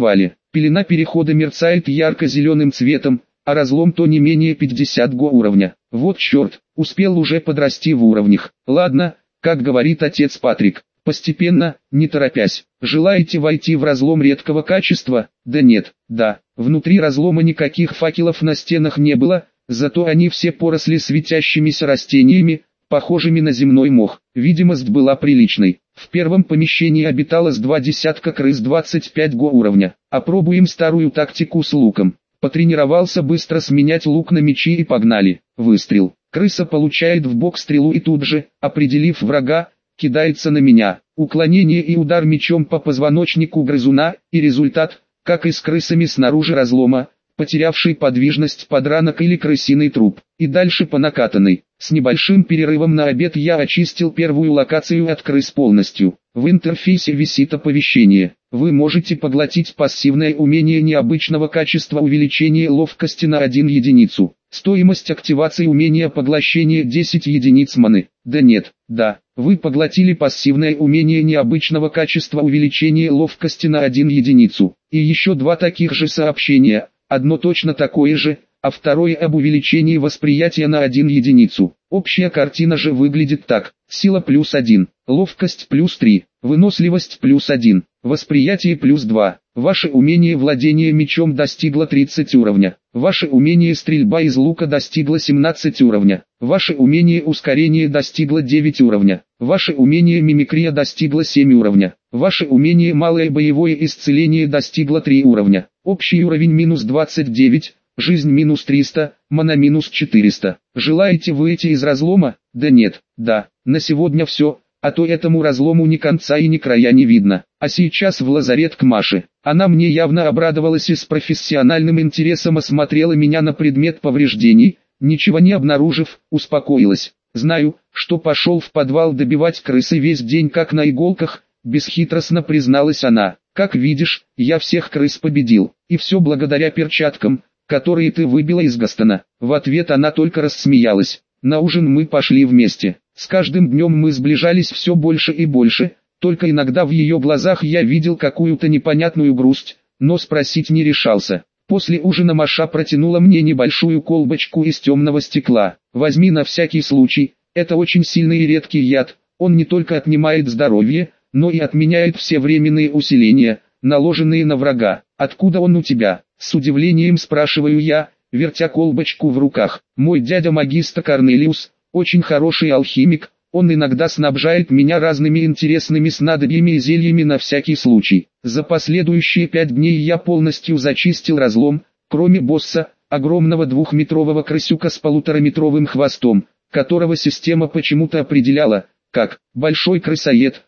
Пелена перехода мерцает ярко-зеленым цветом, а разлом то не менее 50 уровня. Вот черт, успел уже подрасти в уровнях. Ладно, как говорит отец Патрик, постепенно, не торопясь. Желаете войти в разлом редкого качества? Да нет, да. Внутри разлома никаких факелов на стенах не было, зато они все поросли светящимися растениями, похожими на земной мох. Видимость была приличной. В первом помещении обитало с 20 крыс 25 уровня. Опробуем старую тактику с луком. Потренировался быстро сменять лук на мечи и погнали. Выстрел. Крыса получает в бок стрелу и тут же, определив врага, кидается на меня. Уклонение и удар мечом по позвоночнику грызуна, и результат, как и с крысами снаружи разлома, потерявший подвижность подранок или крысиный труп. И дальше по накатанной. С небольшим перерывом на обед я очистил первую локацию от крыс полностью. В интерфейсе висит оповещение. Вы можете поглотить пассивное умение необычного качества увеличения ловкости на 1 единицу. Стоимость активации умения поглощения 10 единиц маны. Да нет, да, вы поглотили пассивное умение необычного качества увеличения ловкости на 1 единицу. И еще два таких же сообщения, одно точно такое же, а второе об увеличении восприятия на 1 единицу. Общая картина же выглядит так: сила плюс 1, ловкость плюс 3, выносливость плюс 1, восприятие плюс 2. Ваше умение владения мечом достигло 30 уровня. Ваше умение стрельба из лука достигло 17 уровня. Ваше умение ускорение достигло 9 уровня. Ваше умение мимикрия достигло 7 уровня. Ваше умение малое боевое исцеление достигло 3 уровня. Общий уровень минус 29. Жизнь минус 300, мана минус 400. Желаете выйти из разлома? Да нет, да, на сегодня все, а то этому разлому ни конца и ни края не видно. А сейчас в лазарет к Маше. Она мне явно обрадовалась и с профессиональным интересом осмотрела меня на предмет повреждений, ничего не обнаружив, успокоилась. Знаю, что пошел в подвал добивать крысы весь день как на иголках, бесхитростно призналась она. Как видишь, я всех крыс победил, и все благодаря перчаткам, которые ты выбила из Гастона. В ответ она только рассмеялась. На ужин мы пошли вместе. С каждым днем мы сближались все больше и больше, только иногда в ее глазах я видел какую-то непонятную грусть, но спросить не решался. После ужина Маша протянула мне небольшую колбочку из темного стекла. Возьми на всякий случай, это очень сильный и редкий яд, он не только отнимает здоровье, но и отменяет все временные усиления, наложенные на врага. Откуда он у тебя? С удивлением спрашиваю я, вертя колбочку в руках. Мой дядя-магистр Корнелиус, очень хороший алхимик, он иногда снабжает меня разными интересными снадобьями и зельями на всякий случай. За последующие 5 дней я полностью зачистил разлом, кроме босса, огромного 2-метрового крысюка с 1,5-метровым хвостом, которого система почему-то определяла как «большой крысоед»,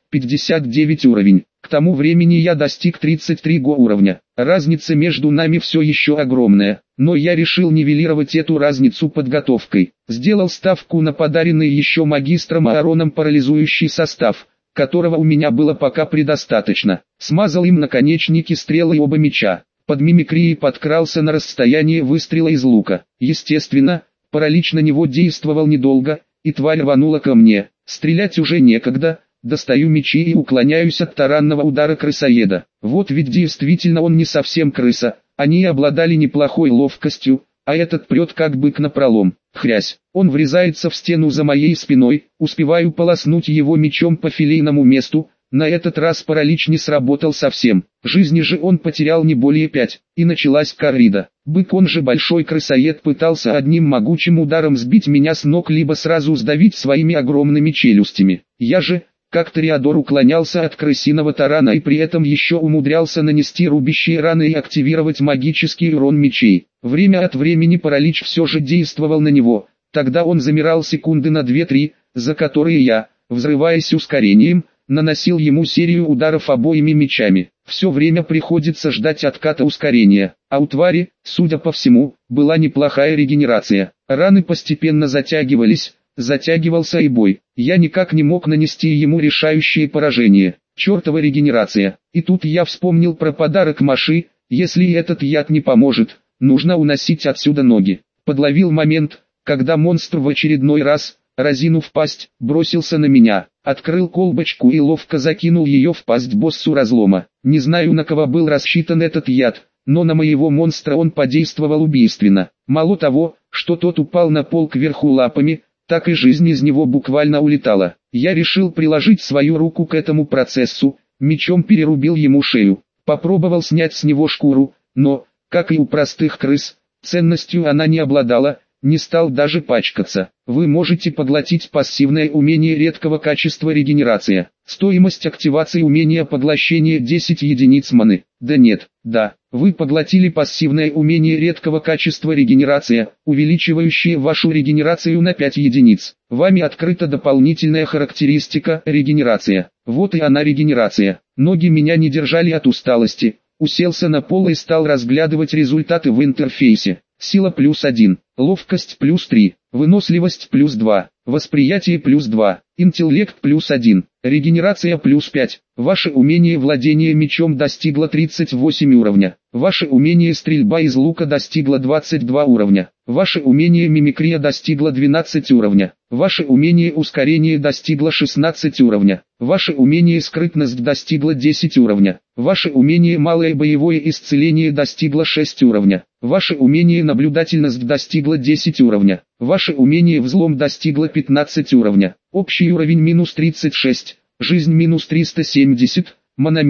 59 уровень. К тому времени я достиг 33 уровня. Разница между нами все еще огромная, но я решил нивелировать эту разницу подготовкой. Сделал ставку на подаренный еще магистром Аароном парализующий состав, которого у меня было пока предостаточно. Смазал им наконечники стрелы оба меча. Под мимикрией подкрался на расстояние выстрела из лука. Естественно, паралич на него действовал недолго, и тварь рванула ко мне. Стрелять уже некогда. Достаю мечи и уклоняюсь от таранного удара крысоеда. Вот ведь действительно он не совсем крыса, они обладали неплохой ловкостью, а этот прет как бык напролом. Хрясь, он врезается в стену за моей спиной, успеваю полоснуть его мечом по филейному месту, на этот раз паралич не сработал совсем. Жизни же он потерял не более 5, и началась коррида. Бык, он же большой крысоед, пытался одним могучим ударом сбить меня с ног либо сразу сдавить своими огромными челюстями. Я же, как Тореадор, уклонялся от крысиного тарана и при этом еще умудрялся нанести рубящие раны и активировать магический урон мечей. Время от времени паралич все же действовал на него, тогда он замирал секунды на 2-3, за которые я, взрываясь ускорением, наносил ему серию ударов обоими мечами. Все время приходится ждать отката ускорения, а у твари, судя по всему, была неплохая регенерация. Раны постепенно затягивались. Затягивался и бой. Я никак не мог нанести ему решающее поражение. Чертова регенерация. И тут я вспомнил про подарок Маши. Если этот яд не поможет, нужно уносить отсюда ноги. Подловил момент, когда монстр в очередной раз, разинув пасть, бросился на меня. Открыл колбочку и ловко закинул ее в пасть боссу разлома. Не знаю, на кого был рассчитан этот яд, но на моего монстра он подействовал убийственно. Мало того, что тот упал на пол кверху лапами, так и жизнь из него буквально улетала. Я решил приложить свою руку к этому процессу, мечом перерубил ему шею. Попробовал снять с него шкуру, но, как и у простых крыс, ценностью она не обладала, не стал даже пачкаться. Вы можете поглотить пассивное умение редкого качества регенерация. Стоимость активации умения поглощения 10 единиц маны. Да нет, да. Вы поглотили пассивное умение редкого качества регенерация, увеличивающее вашу регенерацию на 5 единиц. Вами открыта дополнительная характеристика регенерация. Вот и она регенерация. Ноги меня не держали от усталости. Уселся на пол и стал разглядывать результаты в интерфейсе. Сила +1, ловкость +3, выносливость +2, восприятие +2, интеллект +1, регенерация +5. Ваше умение владения мечом достигло 38 уровня. Ваше умение стрельба из лука достигло 22 уровня. Ваше умение мимикрия достигло 12 уровня. Ваше умение ускорение достигло 16 уровня. Ваше умение скрытность достигло 10 уровня. Ваше умение малое боевое исцеление достигло 6 уровня. Ваше умение наблюдательность достигло 10 уровня. Ваше умение взлом достигло 15 уровня. Общий уровень -36, жизнь -370, мана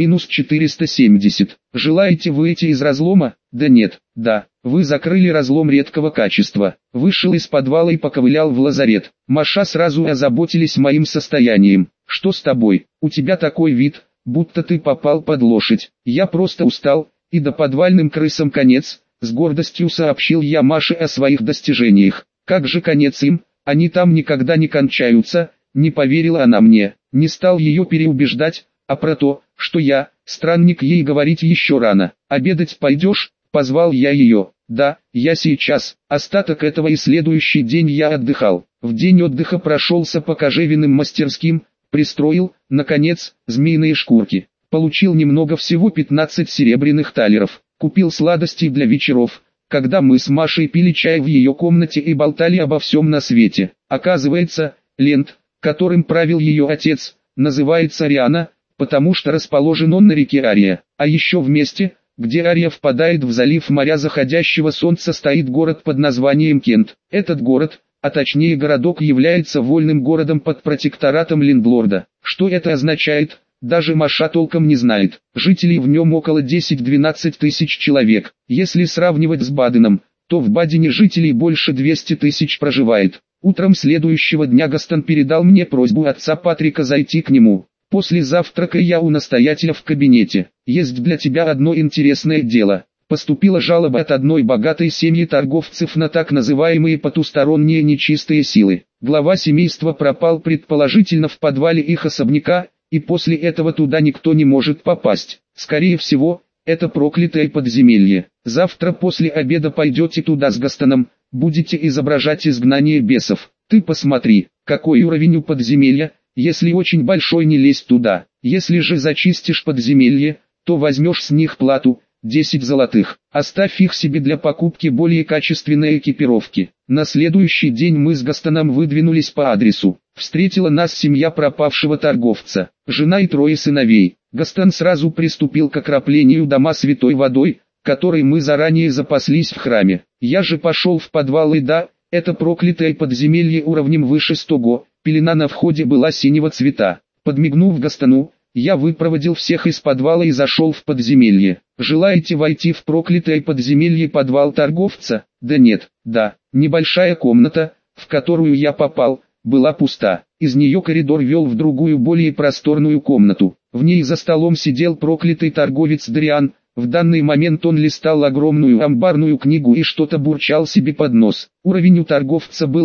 -470. Желаете выйти из разлома? Да нет, да. Вы закрыли разлом редкого качества. Вышел из подвала и поковылял в лазарет. Маша сразу озаботились моим состоянием. Что с тобой? У тебя такой вид, будто ты попал под лошадь. Я просто устал, и до подвальным крысам конец. С гордостью сообщил я Маше о своих достижениях. Как же конец им? Они там никогда не кончаются. Не поверила она мне. Не стал ее переубеждать, а про то, что я, странник, ей говорить еще рано. Обедать пойдешь? Позвал я ее. Да, я сейчас. Остаток этого и следующий день я отдыхал. В день отдыха прошелся по кожевенным мастерским, пристроил, наконец, змеиные шкурки. Получил немного, всего 15 серебряных талеров. Купил сладостей для вечеров, когда мы с Машей пили чай в ее комнате и болтали обо всем на свете. Оказывается, Лент, которым правил ее отец, называется Ариана, потому что расположен он на реке Ария. А еще в месте, где Ария впадает в залив моря заходящего солнца, стоит город под названием Кент. Этот город, а точнее городок, является вольным городом под протекторатом лендлорда. Что это означает? Даже Маша толком не знает. Жителей в нем около 10-12 тысяч человек. Если сравнивать с Баденом, то в Бадене жителей больше 200 тысяч проживает. Утром следующего дня Гастон передал мне просьбу отца Патрика зайти к нему. После завтрака я у настоятеля в кабинете. Есть для тебя одно интересное дело. Поступила жалоба от одной богатой семьи торговцев на так называемые потусторонние нечистые силы. Глава семейства пропал предположительно в подвале их особняка, и после этого туда никто не может попасть. Скорее всего, это проклятое подземелье. Завтра после обеда пойдете туда с Гастоном, будете изображать изгнание бесов. Ты посмотри, какой уровень у подземелья, если очень большой, не лезь туда. Если же зачистишь подземелье, то возьмешь с них плату, 10 золотых. Оставь их себе для покупки более качественной экипировки. На следующий день мы с Гастоном выдвинулись по адресу. Встретила нас семья пропавшего торговца, жена и 3 сыновей. Гастон сразу приступил к окроплению дома святой водой, которой мы заранее запаслись в храме. Я же пошел в подвал, и да, это проклятое подземелье уровнем выше 100 го, пелена на входе была синего цвета. Подмигнув Гастону, я выпроводил всех из подвала и зашел в подземелье. Желаете войти в проклятое подземелье, подвал торговца? Да нет, да. Небольшая комната, в которую я попал, была пуста. Из нее коридор вел в другую, более просторную комнату. В ней за столом сидел проклятый торговец Дариан. В данный момент он листал огромную амбарную книгу и что-то бурчал себе под нос. Уровень у торговца был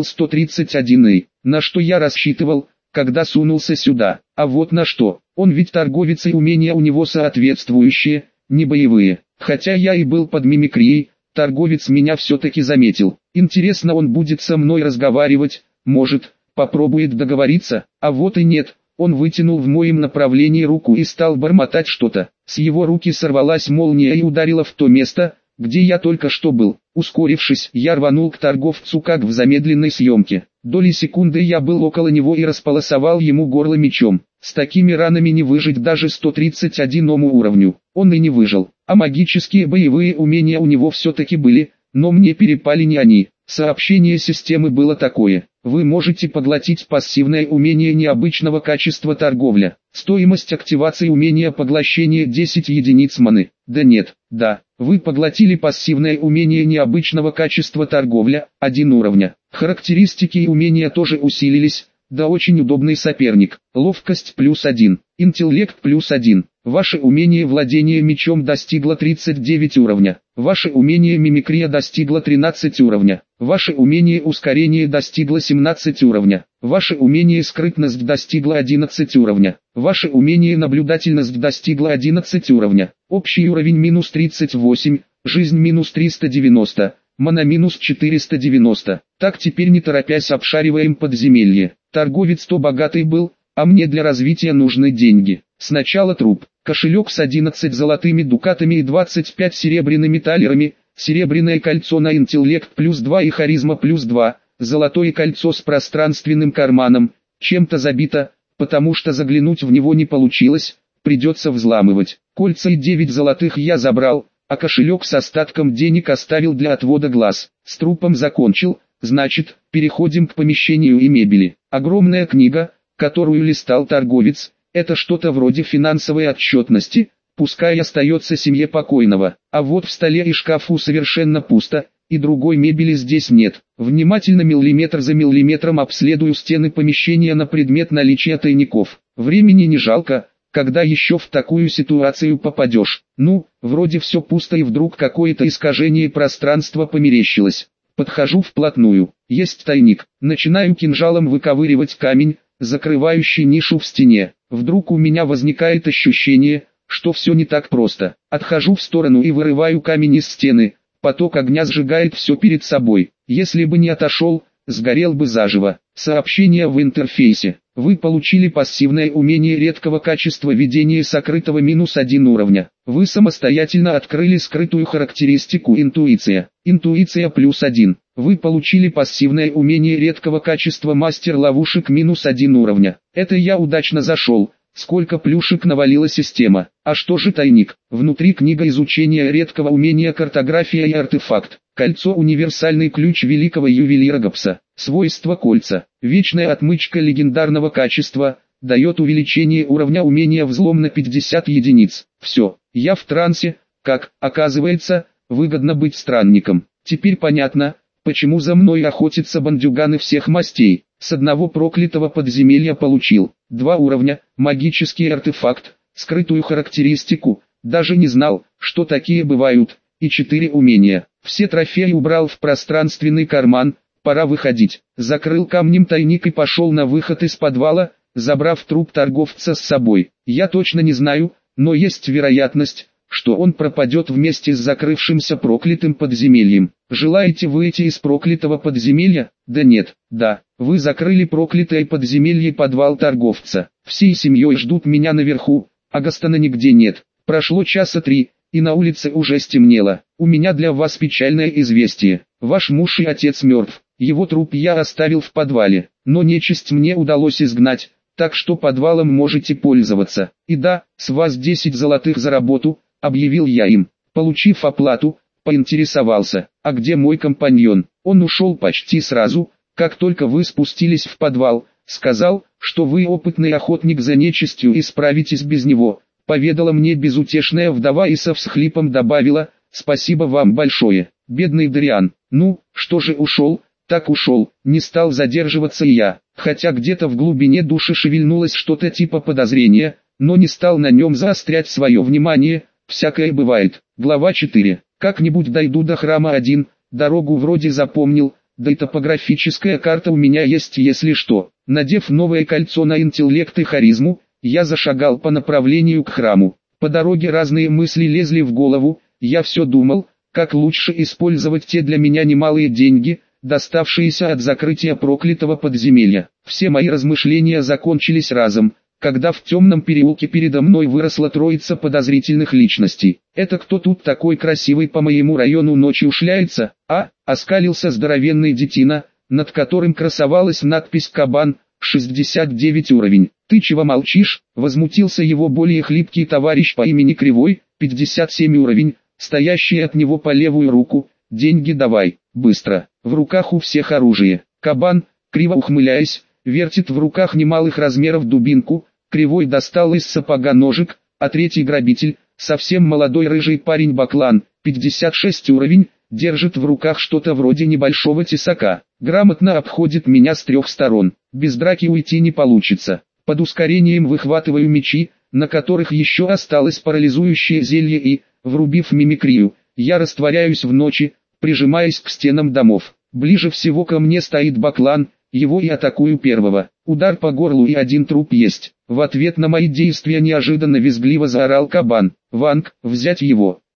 131, на что я рассчитывал, когда сунулся сюда. А вот на что. Он ведь торговец, и умения у него соответствующие, не боевые. Хотя я и был под мимикрией, торговец меня все-таки заметил. Интересно, он будет со мной разговаривать, может, попробует договориться, а вот и нет. Он вытянул в моем направлении руку и стал бормотать что-то. С его руки сорвалась молния и ударила в то место, где я только что был. Ускорившись, я рванул к торговцу как в замедленной съемке. Доли секунды я был около него и располосовал ему горло мечом. С такими ранами не выжить даже 131 уровню. Он и не выжил. А магические боевые умения у него все-таки были, но мне перепали не они. Сообщение системы было такое: вы можете поглотить пассивное умение необычного качества торговля. Стоимость активации умения поглощения 10 единиц маны. Да нет, да, вы поглотили пассивное умение необычного качества торговля, 1 уровня. Характеристики и умения тоже усилились, да очень удобный соперник. Ловкость +1, интеллект +1. Ваше умение владения мечом достигло 39 уровня. Ваше умение мимикрия достигло 13 уровня. Ваше умение ускорение достигло 17 уровня. Ваше умение скрытность достигло 11 уровня. Ваше умение наблюдательность достигло 11 уровня. Общий уровень -38, жизнь -390, мана -490. Так теперь не торопясь обшариваем подземелье. Торговец то богатый был, а мне для развития нужны деньги. Сначала труп, кошелек с 11 золотыми дукатами и 25 серебряными талерами, серебряное кольцо на интеллект +2 и харизма +2, золотое кольцо с пространственным карманом, чем-то забито, потому что заглянуть в него не получилось, придется взламывать. Кольца и 9 золотых я забрал, а кошелек с остатком денег оставил для отвода глаз. С трупом закончил, значит, переходим к помещению и мебели. Огромная книга, которую листал торговец, это что-то вроде финансовой отчетности, пускай остается семье покойного. А вот в столе и шкафу совершенно пусто, и другой мебели здесь нет. Внимательно миллиметр за миллиметром обследую стены помещения на предмет наличия тайников. Времени не жалко, когда еще в такую ситуацию попадешь. Ну, вроде все пусто и вдруг какое-то искажение пространства померещилось. Подхожу вплотную. Есть тайник. Начинаю кинжалом выковыривать камень, закрывающий нишу в стене. Вдруг у меня возникает ощущение, что все не так просто. Отхожу в сторону и вырываю камень из стены. Поток огня сжигает все перед собой. Если бы не отошел, сгорел бы заживо. Сообщение в интерфейсе. Вы получили пассивное умение редкого качества ведения сокрытого -1 уровня. Вы самостоятельно открыли скрытую характеристику интуиция. Интуиция +1. Вы получили пассивное умение редкого качества мастер ловушек -1 уровня. Это я удачно зашел. Сколько плюшек навалила система. А что же тайник? Внутри книга изучения редкого умения картография и артефакт. Кольцо универсальный ключ великого ювелира Гоббса. Свойства кольца. Вечная отмычка легендарного качества. Дает увеличение уровня умения взлом на 50 единиц. Все, я в трансе. Как, оказывается, выгодно быть странником. Теперь понятно, почему за мной охотятся бандюганы всех мастей. С одного проклятого подземелья получил 2 уровня, магический артефакт, скрытую характеристику, даже не знал, что такие бывают, и 4 умения. Все трофеи убрал в пространственный карман, пора выходить. Закрыл камнем тайник и пошел на выход из подвала, забрав труп торговца с собой. Я точно не знаю, но есть вероятность, что он пропадет вместе с закрывшимся проклятым подземельем. Желаете выйти из проклятого подземелья? Да нет, да. Вы закрыли проклятое подземелье подвал торговца. Всей семьей ждут меня наверху, а Гастона нигде нет. Прошло часа 3, и на улице уже стемнело. У меня для вас печальное известие. Ваш муж и отец мертв. Его труп я оставил в подвале, но нечисть мне удалось изгнать, так что подвалом можете пользоваться. И да, с вас 10 золотых за работу, объявил я им. Получив оплату, поинтересовался, а где мой компаньон? Он ушел почти сразу, как только вы спустились в подвал, сказал, что вы опытный охотник за нечистью и справитесь без него, поведала мне безутешная вдова и со всхлипом добавила, спасибо вам большое, бедный Дариан. Ну, что же ушел, так ушел, не стал задерживаться и я, хотя где-то в глубине души шевельнулось что-то типа подозрения, но не стал на нем заострять свое внимание, всякое бывает. Глава 4. Как-нибудь дойду до храма 1, дорогу вроде запомнил, да и топографическая карта у меня есть если что. Надев новое кольцо на интеллект и харизму, я зашагал по направлению к храму. По дороге разные мысли лезли в голову, я все думал, как лучше использовать те для меня немалые деньги, доставшиеся от закрытия проклятого подземелья. Все мои размышления закончились разом, когда в темном переулке передо мной выросла троица подозрительных личностей. Это кто тут такой красивый по моему району ночью шляется? Оскалился здоровенный детина, над которым красовалась надпись «Кабан», 69 уровень. «Ты чего молчишь?» — возмутился его более хлипкий товарищ по имени Кривой, 57 уровень, стоящий от него по левую руку. «Деньги давай, быстро!» В руках у всех оружие. Кабан, криво ухмыляясь, вертит в руках немалых размеров дубинку. Кривой достал из сапога ножик, а третий грабитель, совсем молодой рыжий парень Баклан, 56 уровень, держит в руках что-то вроде небольшого тесака. Грамотно обходит меня с трех сторон. Без драки уйти не получится. Под ускорением выхватываю мечи, на которых еще осталось парализующее зелье и, врубив мимикрию, я растворяюсь в ночи, прижимаясь к стенам домов. Ближе всего ко мне стоит Баклан, его и атакую первого. Удар по горлу и один труп есть. В ответ на мои действия неожиданно визгливо заорал кабан. «Ванг, взять его!»